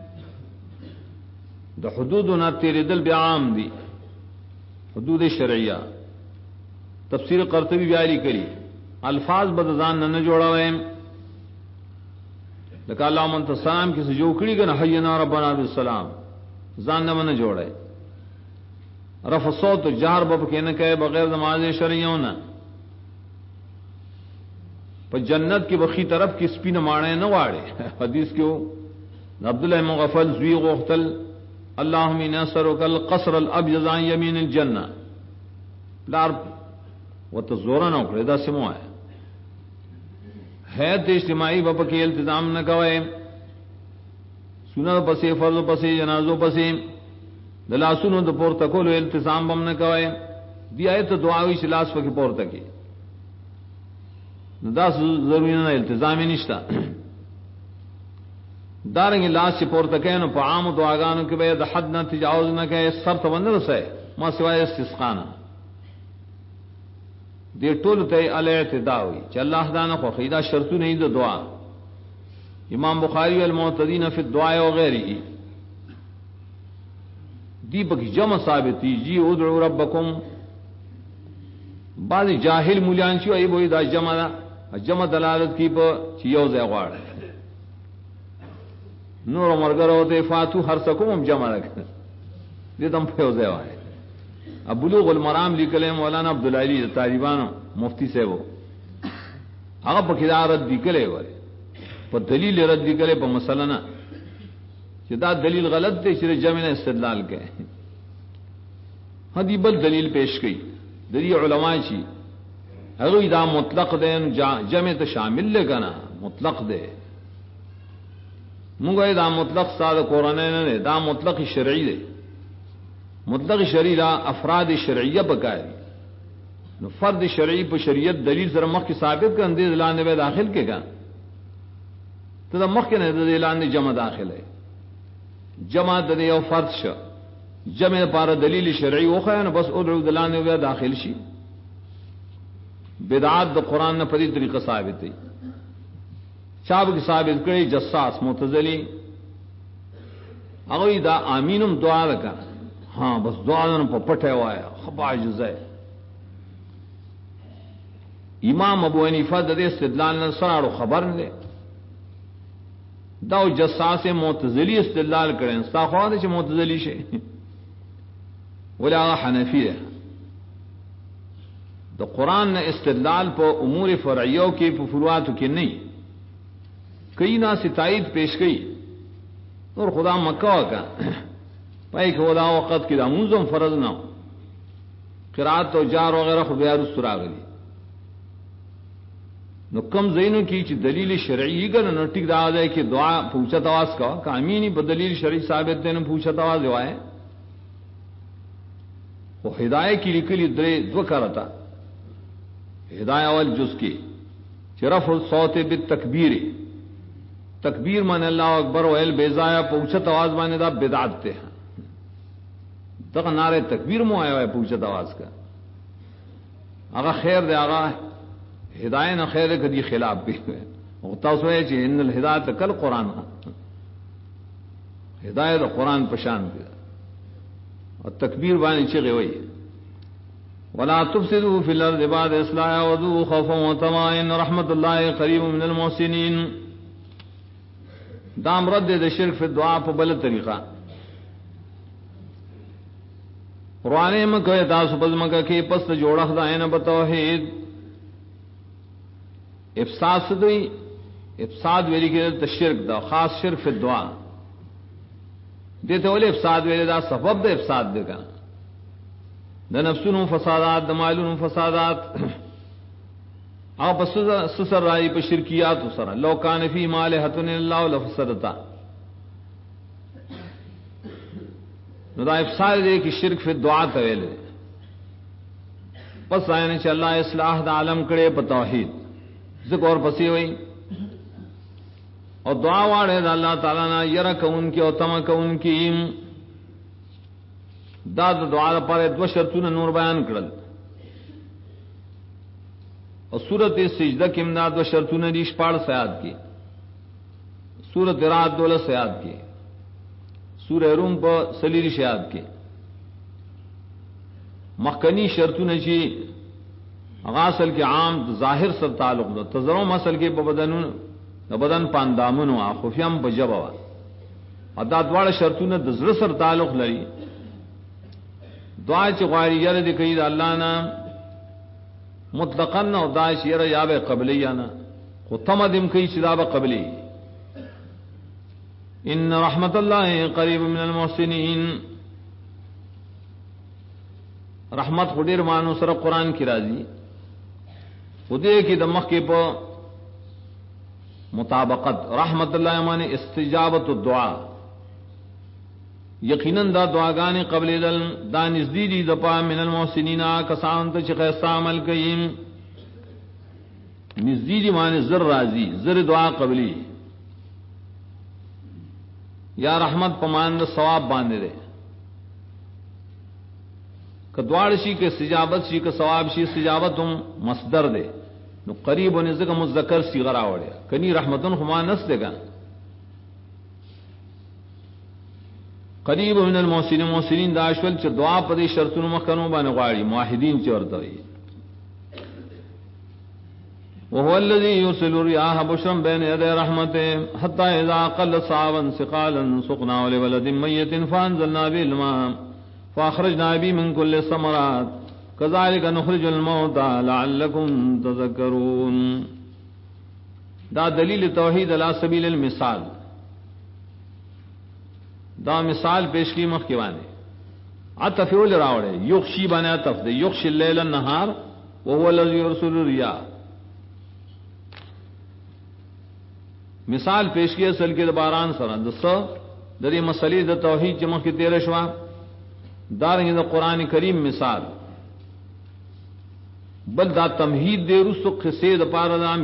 دا حدودنا تیرے دل بیعام دی حدود شرعیہ تفسیر قرطبی بیاری کری الفاظ بدزان نہ جوڑا ہوئے لکہ اللہ منت سلام کسی جو کڑی گا نا حینا ربنا بالسلام زان نہ جوڑے رفع صوت جہر بب کے نہ کہے بغیر نماز شرعیوں نہ پر جنت کی بخی طرف کی سپی نہ ماڑے نہ واڑے حدیث کیوں عبداللہ مغفل زوی غختل اللہم نصرک القصر الابیض عن یمین الجنہ لار و تزورا نہ اکڑے دا سمو ہے اجتماعی بپ کے التزام نہ کوئے سنت پسے فرض پسے جنازوں پسے دلا سنو تو پور تکولو التزام بم نہ کوئے دی آئے تو دعاوی شلاس پکی پور تکی دا ضروری نہ التزامی نشتا دارنگی لاس چی پور تکے نو پا عام دعاگانو کے بے دا حد نہ تجاوز نہ کہے سر تو بند رسے ما سوائے استسقانا دے ٹول تے الاعتداء ہوئی چا اللہ دانا خو خیدہ شرطو نہیں دا دعا امام بخاری والمعتدین فی الدعاء وغیری دی پکی جمع ثابتی جی ادعو ربکم بعضی جاہل مولیان چیو ای بوئی دا جمع دلالت کی پا چیو زیغوار ہے نور مرگر ہوتے فاتو ہر سکم ہم جمع رکھتے یہ تم فیوزے ہوئے اب بلوغ المرام لکلے مولانا عبدالعلی طالبان مفتی سے وہ اگر پا کدا رد لکلے ہوئے پا دلیل رد لکلے پا مسئلہ نا دا دلیل غلط تے چرے جمع نے استدلال کے ہاں دی بل دلیل پیش کی دلیل علماء چی اگر دا مطلق دے جمع تا شامل لے کنا مطلق دے منگوئے دا مطلق سادہ قرآن نے دا مطلق شرعی دے مطلق شرعی دا افراد شرعیہ پکائے نو فرد شرعی په شریعت دلیل سره مخ کې ثابت کړي دې اعلان به داخل کېګا ته د مخ کې نه د اعلان جمع داخله جمع د یو فرد شو جمع لپاره دلیل شرعی وخه نه بس ادعو دلانه به داخل شي بدعات د قران نه په دې طریقه ثابت دي چا به ثابت کړي جساس معتزلی هغه دا امینم دعا وکړه ها بس دعا نه په پټه وایا خبا جزای امام ابو حنیفه د استدلال نه سره خبر نه دا جساس معتزلی استدلال کړي ستا خو دا چې معتزلی شي ولا حنفی ده د قران نه استدلال په امور فرعیو کې په فروعاتو کې نه کئی نا ستائید پیش کئی اور خدا مکہ کا پای خدا وقت کې د منظم فرض نه قرات او جار وغیرہ خو بیا رسول راغلی نو کم زینو کی چې دلیل شرعی ګر نه ټیک دا ده کې دعا پوښتنه تواس کا کامینی بدلیل شرعی ثابت ده نه پوښتنه تواس وای او ہدایت کی لکلی درې دو کرتا ہدایت اول جز کی رفع الصوت بالتکبیر تکبیر من اللہ اکبر ویل بیزایا پوچھت آواز باندې دا بدعت ته دغه نعره تکبیر مو آیا ہے پوچھت آواز کا هغه خیر دی هغه ہدایت نه خیر کدی خلاف بھی او تاسو یې چې ان الهدایت کل قران ہدایت قران پشان دی اور تکبیر باندې چې وی ولا تفسدوا في الارض بعد اصلاحها وذو خوفا وطمعا ان رحمت الله قريب من المحسنين دام رد د شرک فی دعا په بل طریقہ قرآن میں کہ تاسو پس مکہ کې پس جوړه خدای نه بتوحید افساد دوی افساد ویلی کې د شرک دا خاص شرک فی دعا دته ول افساد ویل دا سبب د افساد دی کنه د نفسونو فسادات د مالونو فسادات او پس سسر رائی پہ شرکیات سره لو کان فی مالحۃ الا الله لفسدتا نو دا افساد دے کہ شرک فی دعا تویل پس آئین چې الله اصلاح د عالم کړي په توحید ذکر اور پسی ہوئی اور دعا واړه د الله تعالی نه ير کون کی او تم کون کی دا د دعا لپاره دو شرطونه نور بیان کړل اور سورت سجدہ کی امداد و شرطوں نے شپاڑ سیاد کی سورت رات دولت سیاد کی سورہ روم پر سلیری شیاد کی مخکنی شرطوں نے جی غاسل کے عام ظاہر سر تعلق دو تزروں مسل کے بدن پاندامن ہوا خفیم بجب ہوا اداد واڑ شرطوں نے دزر سر تعلق لڑی دعا چغاری یر دکھئی دا اللہ نام مطلقاً او داعش یرا یا به قبلی یانا خو تمدم کی چدا به قبلی ان رحمت الله قریب من المحسنین رحمت خډیر مانو سره قران کی راضی خدای کی دمخ کې په مطابقت رحمت الله معنی استجابت الدعاء یقینا دا دعاګانې قبل دا نزدیدی د پا من المحسنین کسان ته چې خیسته عمل کوي نزدیدی معنی زر راضی زر دعا قبلی یا رحمت پمان د ثواب باندې ده کدوار شي کې استجابت شي کې ثواب شي استجابت هم مصدر ده نو قریب ونه ځکه مذکر صيغه راوړي کني رحمتن خما نس ده قریب من المحسنین محسنین دا اشول چې دعا په دې شرطونو مخکنو باندې غواړي موحدین چې ورته وي وهو الذي يرسل الرياح بشرا بين يدي رحمته حتى اذا قل صعبا ثقالا سقناه لبلد ميت فانزلنا به الماء فاخرجنا به من كل الثمرات كذلك نخرج الموتى لعلكم تذكرون دا دلیل توحید علی سبیل المثال دا مثال پیش کی مخ کے بانے عطف اول راوڑے یخشی بانے عطف دے یخشی اللیل النہار وهو الذی یرسل الرياح مثال پیش کی اصل کے باران سره دسو دری مسئلے د توحید چمخ کی تیر شوا دارنگ دا قرآن کریم مثال بل دا تمہید دے رسو قصے دا پارا دا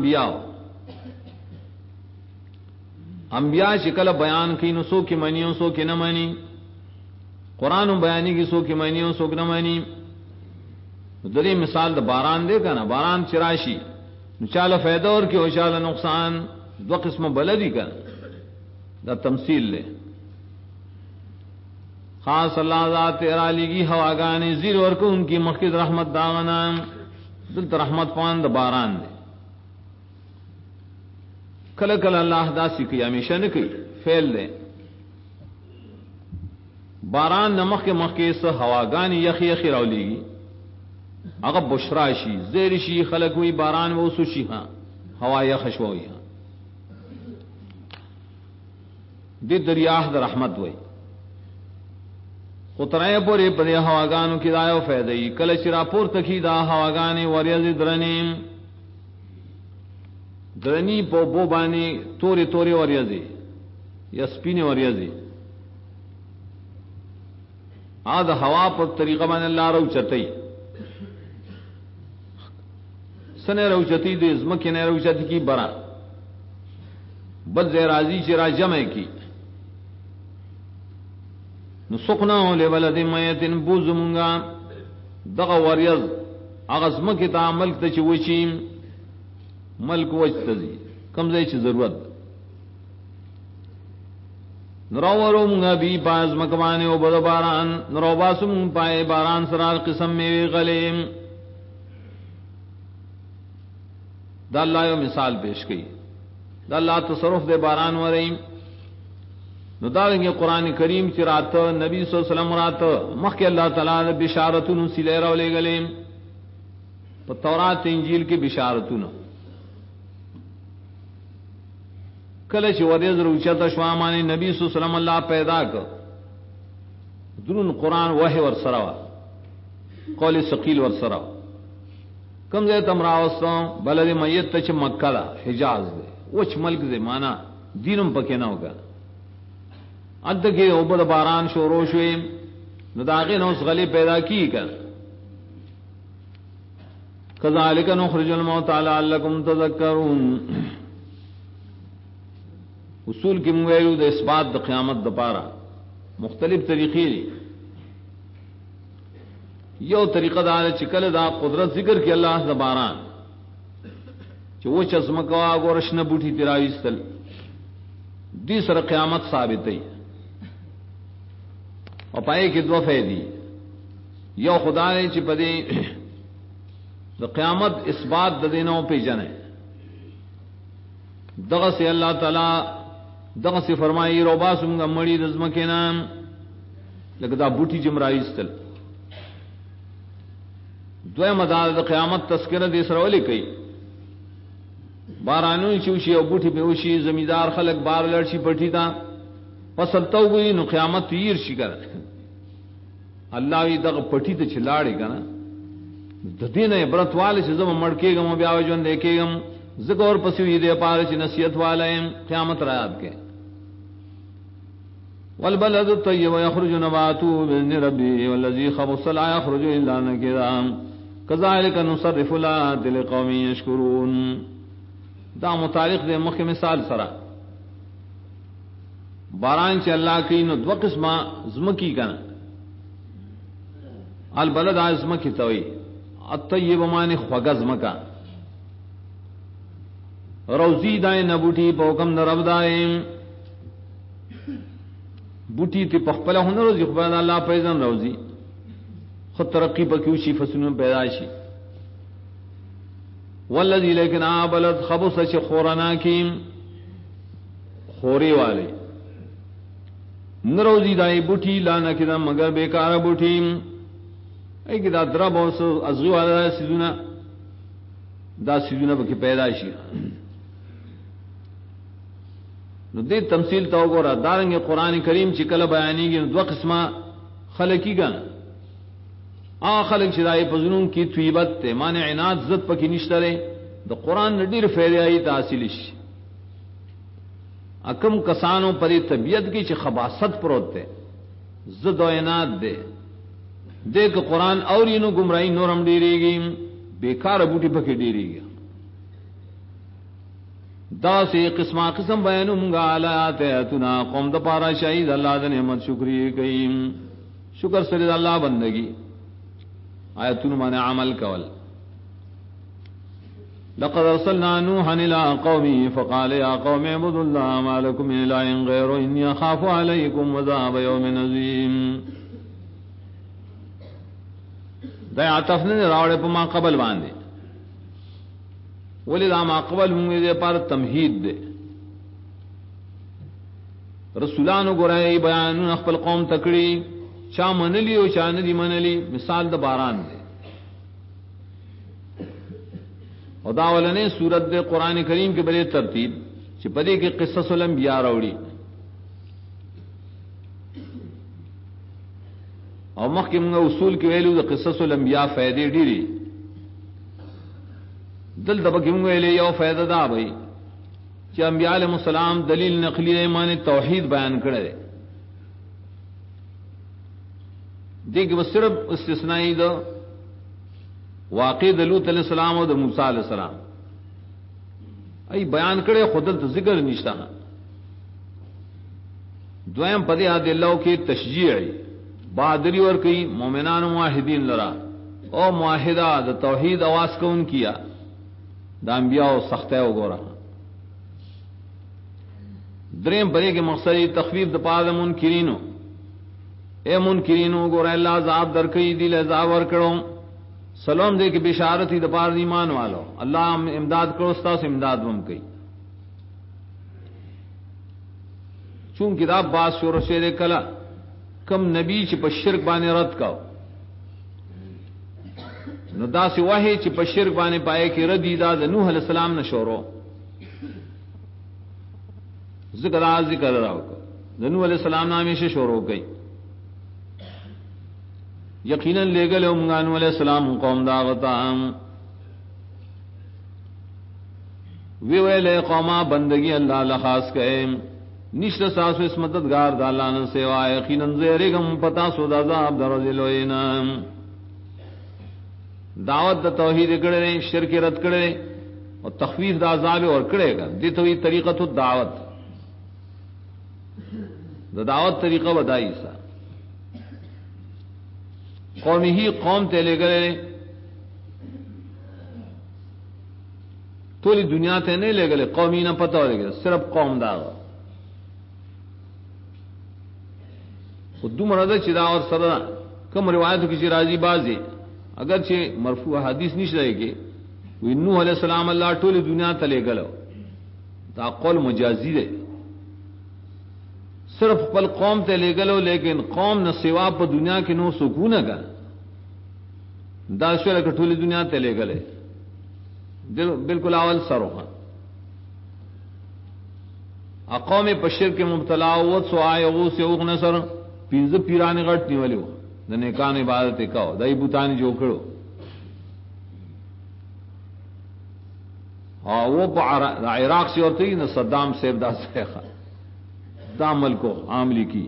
انبیاء شکل بیان کی نو سو کی منیوں سو کی نہ منی قرآن بیانی کی سو کی منیوں سو کی نہ منی دری مثال دا باران دے کا نا باران چراشی نو چال فائدہ اور کی ہو چال نقصان دو قسم بلدی کا دا تمثیل لے خاص اللہ ذات تیرا لگی ہوا گانے زیر اور کو ان کی مخید رحمت داغنا دلت رحمت پان دا باران دے کل کل اللہ داسی کی ہمیشہ نہ کی فیل دے باران نمک کے مخی سے ہوا گانی یخی یخی رولی گی اگر بشراشی زیرشی خلق ہوئی باران وہ سوشی ہاں ہوا یخش ہوئی ہاں دی دریاح دا رحمت ہوئی خطرائے پوری پدی ہواگانو کی دایو فیدئی کل چرا پور تکی دا ہواگانی وریز درنیم درنی پو بو بانی توری توری وریزی یا سپینی وریزی آدھ ہوا پر طریقہ بان اللہ رو چتی سنے رو چتی دے ازمکی نے رو چتی کی برا بل زیرازی چرا جمع کی نسخنا لے ولد میتن بوزمنگا دغ وریز اغزمکی تا ملک تا چی وچیم ملک وچ تزی کمزے چی ضرورت نروورو منگا بی باز مکوانے و بد باران نرو باسو منگ پائے باران سرال قسم میں غلیم دا اللہ یو مثال پیش کی دا اللہ تصرف دے باران وریم نو دارنگی قرآن کریم چی رات نبی صلی اللہ علیہ وسلم رات مخی اللہ تعالی بشارتون سلے رو لے گلیم پا تورات انجیل کی بشارتون کلچ وریز روچت شوامانی نبی صلی اللہ علیہ وسلم اللہ پیدا کر درون قرآن وحی ورسروا قول ثقیل ورسروا کم زی تمراوستوں بلد میت تچ مکہ دا حجاز دے وچ ملک دے مانا دینم پکے نہ ہوگا اد کے اوبد باران شورو شوی نو داغی نوس غلی پیدا کی کر کذالک نخرج الموت لعلکم تذکرون اصول کی مویلو دا اثبات دا قیامت دا پارا مختلف طریقی دی یو طریقہ دا چکل دا قدرت ذکر کی اللہ دا باران چو چزمکوا گورشن بوٹی تراویستل دی سر قیامت ثابت ہے اور پائے کی دو فیدی یو خدا نے چپدی دا قیامت اثبات دا دینوں پہ جنے دغ سے اللہ تعالی دغ سے فرمائی روبا سنگا مڑی رزم کے نام لگتا بوٹی جمرائیستل دوے مدار دا قیامت تذکرہ دے سرولی کئی بارانوی چوشی او بوٹی پہ اوشی زمیندار خلق بار لڑشی پٹھی تا پسلتو گئی نو قیامت تیر شی کر اللہ وی دغ پٹھی تا چھلاڑی کنا دین عبرت والے سے زم مڑکے گم بیاو جون دیکھے گم ذکر پسوی دے پارے چ نصیحت والے قیامت رات کے والبلد الطيب يخرج نباته بإذن ربه والذي خبث لا يخرج إلا نكدا كذلك نصرف الآيات لقوم يشكرون دا متعلق دے مخ مثال سرا باران چ اللہ کی نو دو قسمہ زمکی کنا البلد ازمکی توئی الطیب معنی خوگز مکا روزی دائیں نبوٹی پوکم نرب دائیں بوٹی تی پخپلا ہن روزی خبر اللہ پیزن روزی خود ترقی پکیوشی فسنون پیداشی والذی لیکن آبلد خبص چ خورنا کیم خوری والے نروزی دائی بوٹی لانا کدا مگر بیکار بوٹی ایک دا درب اوس ازغی والا دا سیدونا بکی پیداشی نو دے تمثیل تو گورا دارنگے قرآن کریم چی کل بیانی گی دو قسمہ خلقی گا آ خلق شدائی پزنون کی طویبت تے مانے عناد زد پکی نشترے دا قرآن نڈیر فیدی آئی تحصیلش اکم کسانوں پری طبیعت کی چی خباست پروت تے زد و عناد دے دیکھ قرآن اور اینو گمرائی نورم ڈیرے گی बेकार बूटी पके डेरी गया دا سے قسم بیانونگا آلات ایتنا قوم دا پارا شہید اللہ دا نعمت شکری کئیم شکر سرد اللہ بندگی آیتون من عمل کول لقد ارسلنا نوحا الى قومه فقال يا قوم اعبدوا الله ما لكم من اله غيره اني اخاف عليكم عذاب يوم عظيم دا عطف نے راوڑے پا ما قبل باندے ولی دا ما قبل ہوں دے پر تمہید دے رسولانو گرائے بیانون اخپل قوم تکڑی چا منلی و چا ندی منلی مثال دا باران دے اور داولنے سورت دے قرآن کریم کے بڑے ترتیب چپدے کے قصص الانبیاء روڑی اور مخ کے منگا اصول کے ویلو دا قصص الانبیاء فائدے ڈیری دل دبکی منگا لے یو فائدہ دا بھئی کہ انبیاء علیہ السلام دلیل نقلی ایمان توحید بیان کرے دیکھ بس صرف استثنائی دا واقع لوط علیہ السلام اور موسیٰ علیہ السلام ای بیان کرے خودل تو ذکر نشتا دویم پدے آد اللہ کی تشجیعی بہادری اور کئی مومنان معاہدین لرا او معاہدہ دا توحید آواز کو ان کیا دا انبیاء سخت ہے گورا دریم پدے کے مقصدی تخفیف دا پاد منکرینو اے منکرینو گورا اللہ عذاب در کئی دل عذاب ورکڑوں سلام دے کے بشارت ہی دپار ایمان والو اللہ امداد کرو استاس امداد بم کئی چون کتاب باز شور شیر کلا کم نبی چپ شرک بانے رد کاؤ نو دا سی واہی چپ شرک بانے پائے کہ ردی دا نوح علیہ السلام نہ شورو ذکر راو کا نوح علیہ السلام نامی سے شورو گئی یقیناً لے گلے امگانو علیہ السلام قوم داغتا ویلے قوما بندگی اللہ لخاص کہے نشت ساسو اس مددگار دالان سوا یقیناً زیرے گم پتا سود عذاب درزلوینا دعوت دا توحید کڑے شرک رد کڑے اور تخفیف دا عذاب اور کڑے گا دیتوی طریقت الدعوت دا دعوت طریقہ بدائی سا قومی ہی قوم تے لے گئے تولی دنیا تے نہیں لے گئے قومی نہ پتہ لے گئے صرف قوم داغ خود مرد چدا اور سرا کم روایت کی راضی بازی اگرچہ مرفوع حدیث نہیں رہے گی نوح علیہ السلام اللہ ٹولی دنیا تے لے گلو دا قول مجازی دے صرف پل قوم تے لے گلو لیکن قوم نہ سوا پر دنیا کی نو سکون کا داشور کٹولی دنیا تے لے گلے بالکل اول سرو اقوم پشر کے مبتلا وت سو آئے وہ سے اوغ نصر پینز پیرانی غٹ نہیں والے ہو نیکان عبادت کہو دای بوتانی جو کھڑو ہاں وہ عراق سے ہوتی نہ صدام سیف دا سیخا عمل کو عاملی کی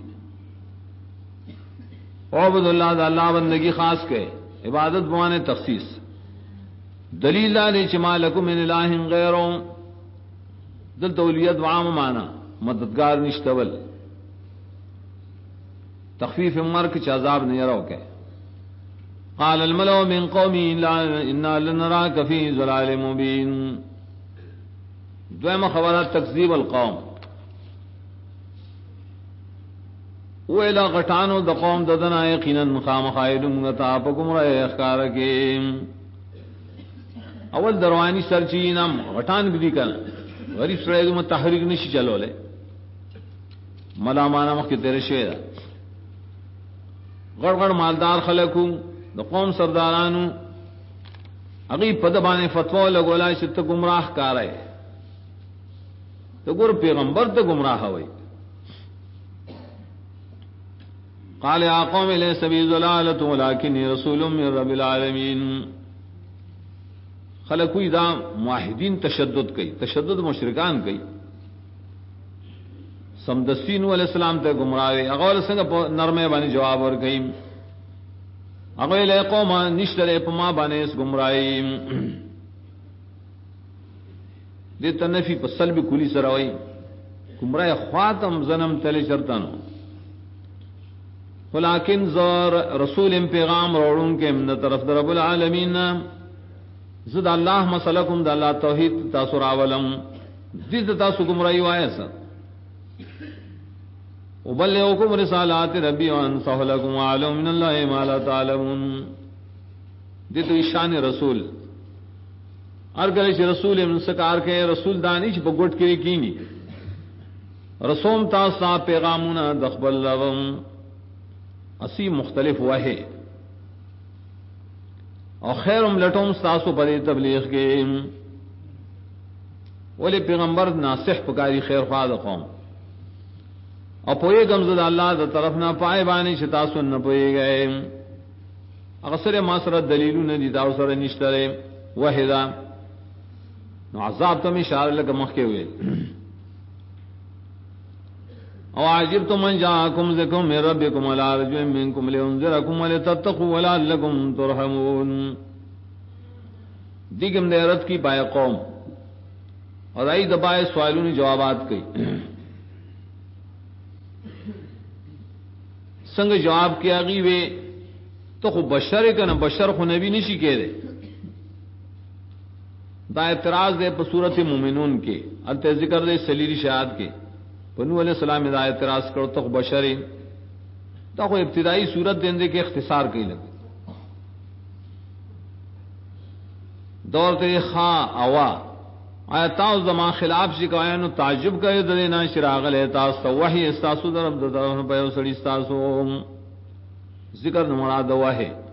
عبد اللہ دا اللہ بندگی خاص کے عبادت بوانے تخصیص دلیل علی چما لکم من الہ غیروں دل تولیت وعام مانا مددگار نشتول تخفیف مرک چ عذاب نہیں رو کے قال الملأ من قومی انا لنراک فی ضلال مبین دویم خبرات تکذیب القوم ویلا غٹانو د قوم ددنا یقینا مقام خائلم غتا پکم را اخکار کے اول دروانی سرچینم غٹان بھی کنا غریب سره دم تحریک نشي چلولے ملا مانا مخ تیرے شعر غړ غړ مالدار خلکو د قوم سردارانو اگی پدبانے فتوا لگولا چې ته گمراہ کارای ته ګور پیغمبر ته گمراہ وای قال يا قوم ليس بي ضلالة ولكني رسول من رب العالمين خلقوی دا معاہدین تشدد کئی تشدد مشرکان کئی سمدستین علیہ السلام تے گمراہ اغول سنگ نرمے بانی جواب اور کئی اغه له قوم نشتره په ما باندې اس گمراهی دې تنفي په سلب کلی سره وای گمراه خاتم زنم تل چرتانو ولکن زار رسول پیغام راوړون کې من طرف در رب العالمین زد الله مسلکم د الله توحید تاسو راولم دې تاسو گمراهی وایسا وبلغكم رسالات ربي وانصح لكم وعلم من الله ما لا تعلمون دې تو شان رسول ارګل چې رسول هم سکار کې رسول دانش په ګټ کې کینی رسوم تاسو پیغامونه د خپل لوم اسی مختلف وه او خیرم لټوم تاسو په تبلیغ کې ولې پیغمبر ناصح پکاري خیر خوا د قوم او پوئے گمزد اللہ دا طرف نہ پائے بانی شتا سن نہ پوئے گئے اغسر ماسر دلیلو ندی دا سر نشترے وحدا نو عذاب تم اشارہ لگا مخے ہوئے او عجبتم من جاءکم ذکرم من ربکم علی رجل منکم لینذرکم ولتتقوا ولعلکم ترحمون دیگم نے رد کی پائے قوم اور ای دبائے سوالوں نے جوابات کی سنگ جواب کیا گی وے تو خو بشر کا نہ بشر خو نبی نشی کہہ دے دا اعتراض دے پر صورت مومنون کے الت ذکر دے سلیری شہاد کے بنو علیہ السلام دا اعتراض کرو تو خو بشر تو خو ابتدائی صورت دین دے کے اختصار کی لگے دور تے خا اوا آیا تاؤ زمان خلاف شکایا نو تعجب کرے دینا شراغل ہے تاس تو وحی استاسو درب درب پیو سڑی استاسو ذکر نمراد وحی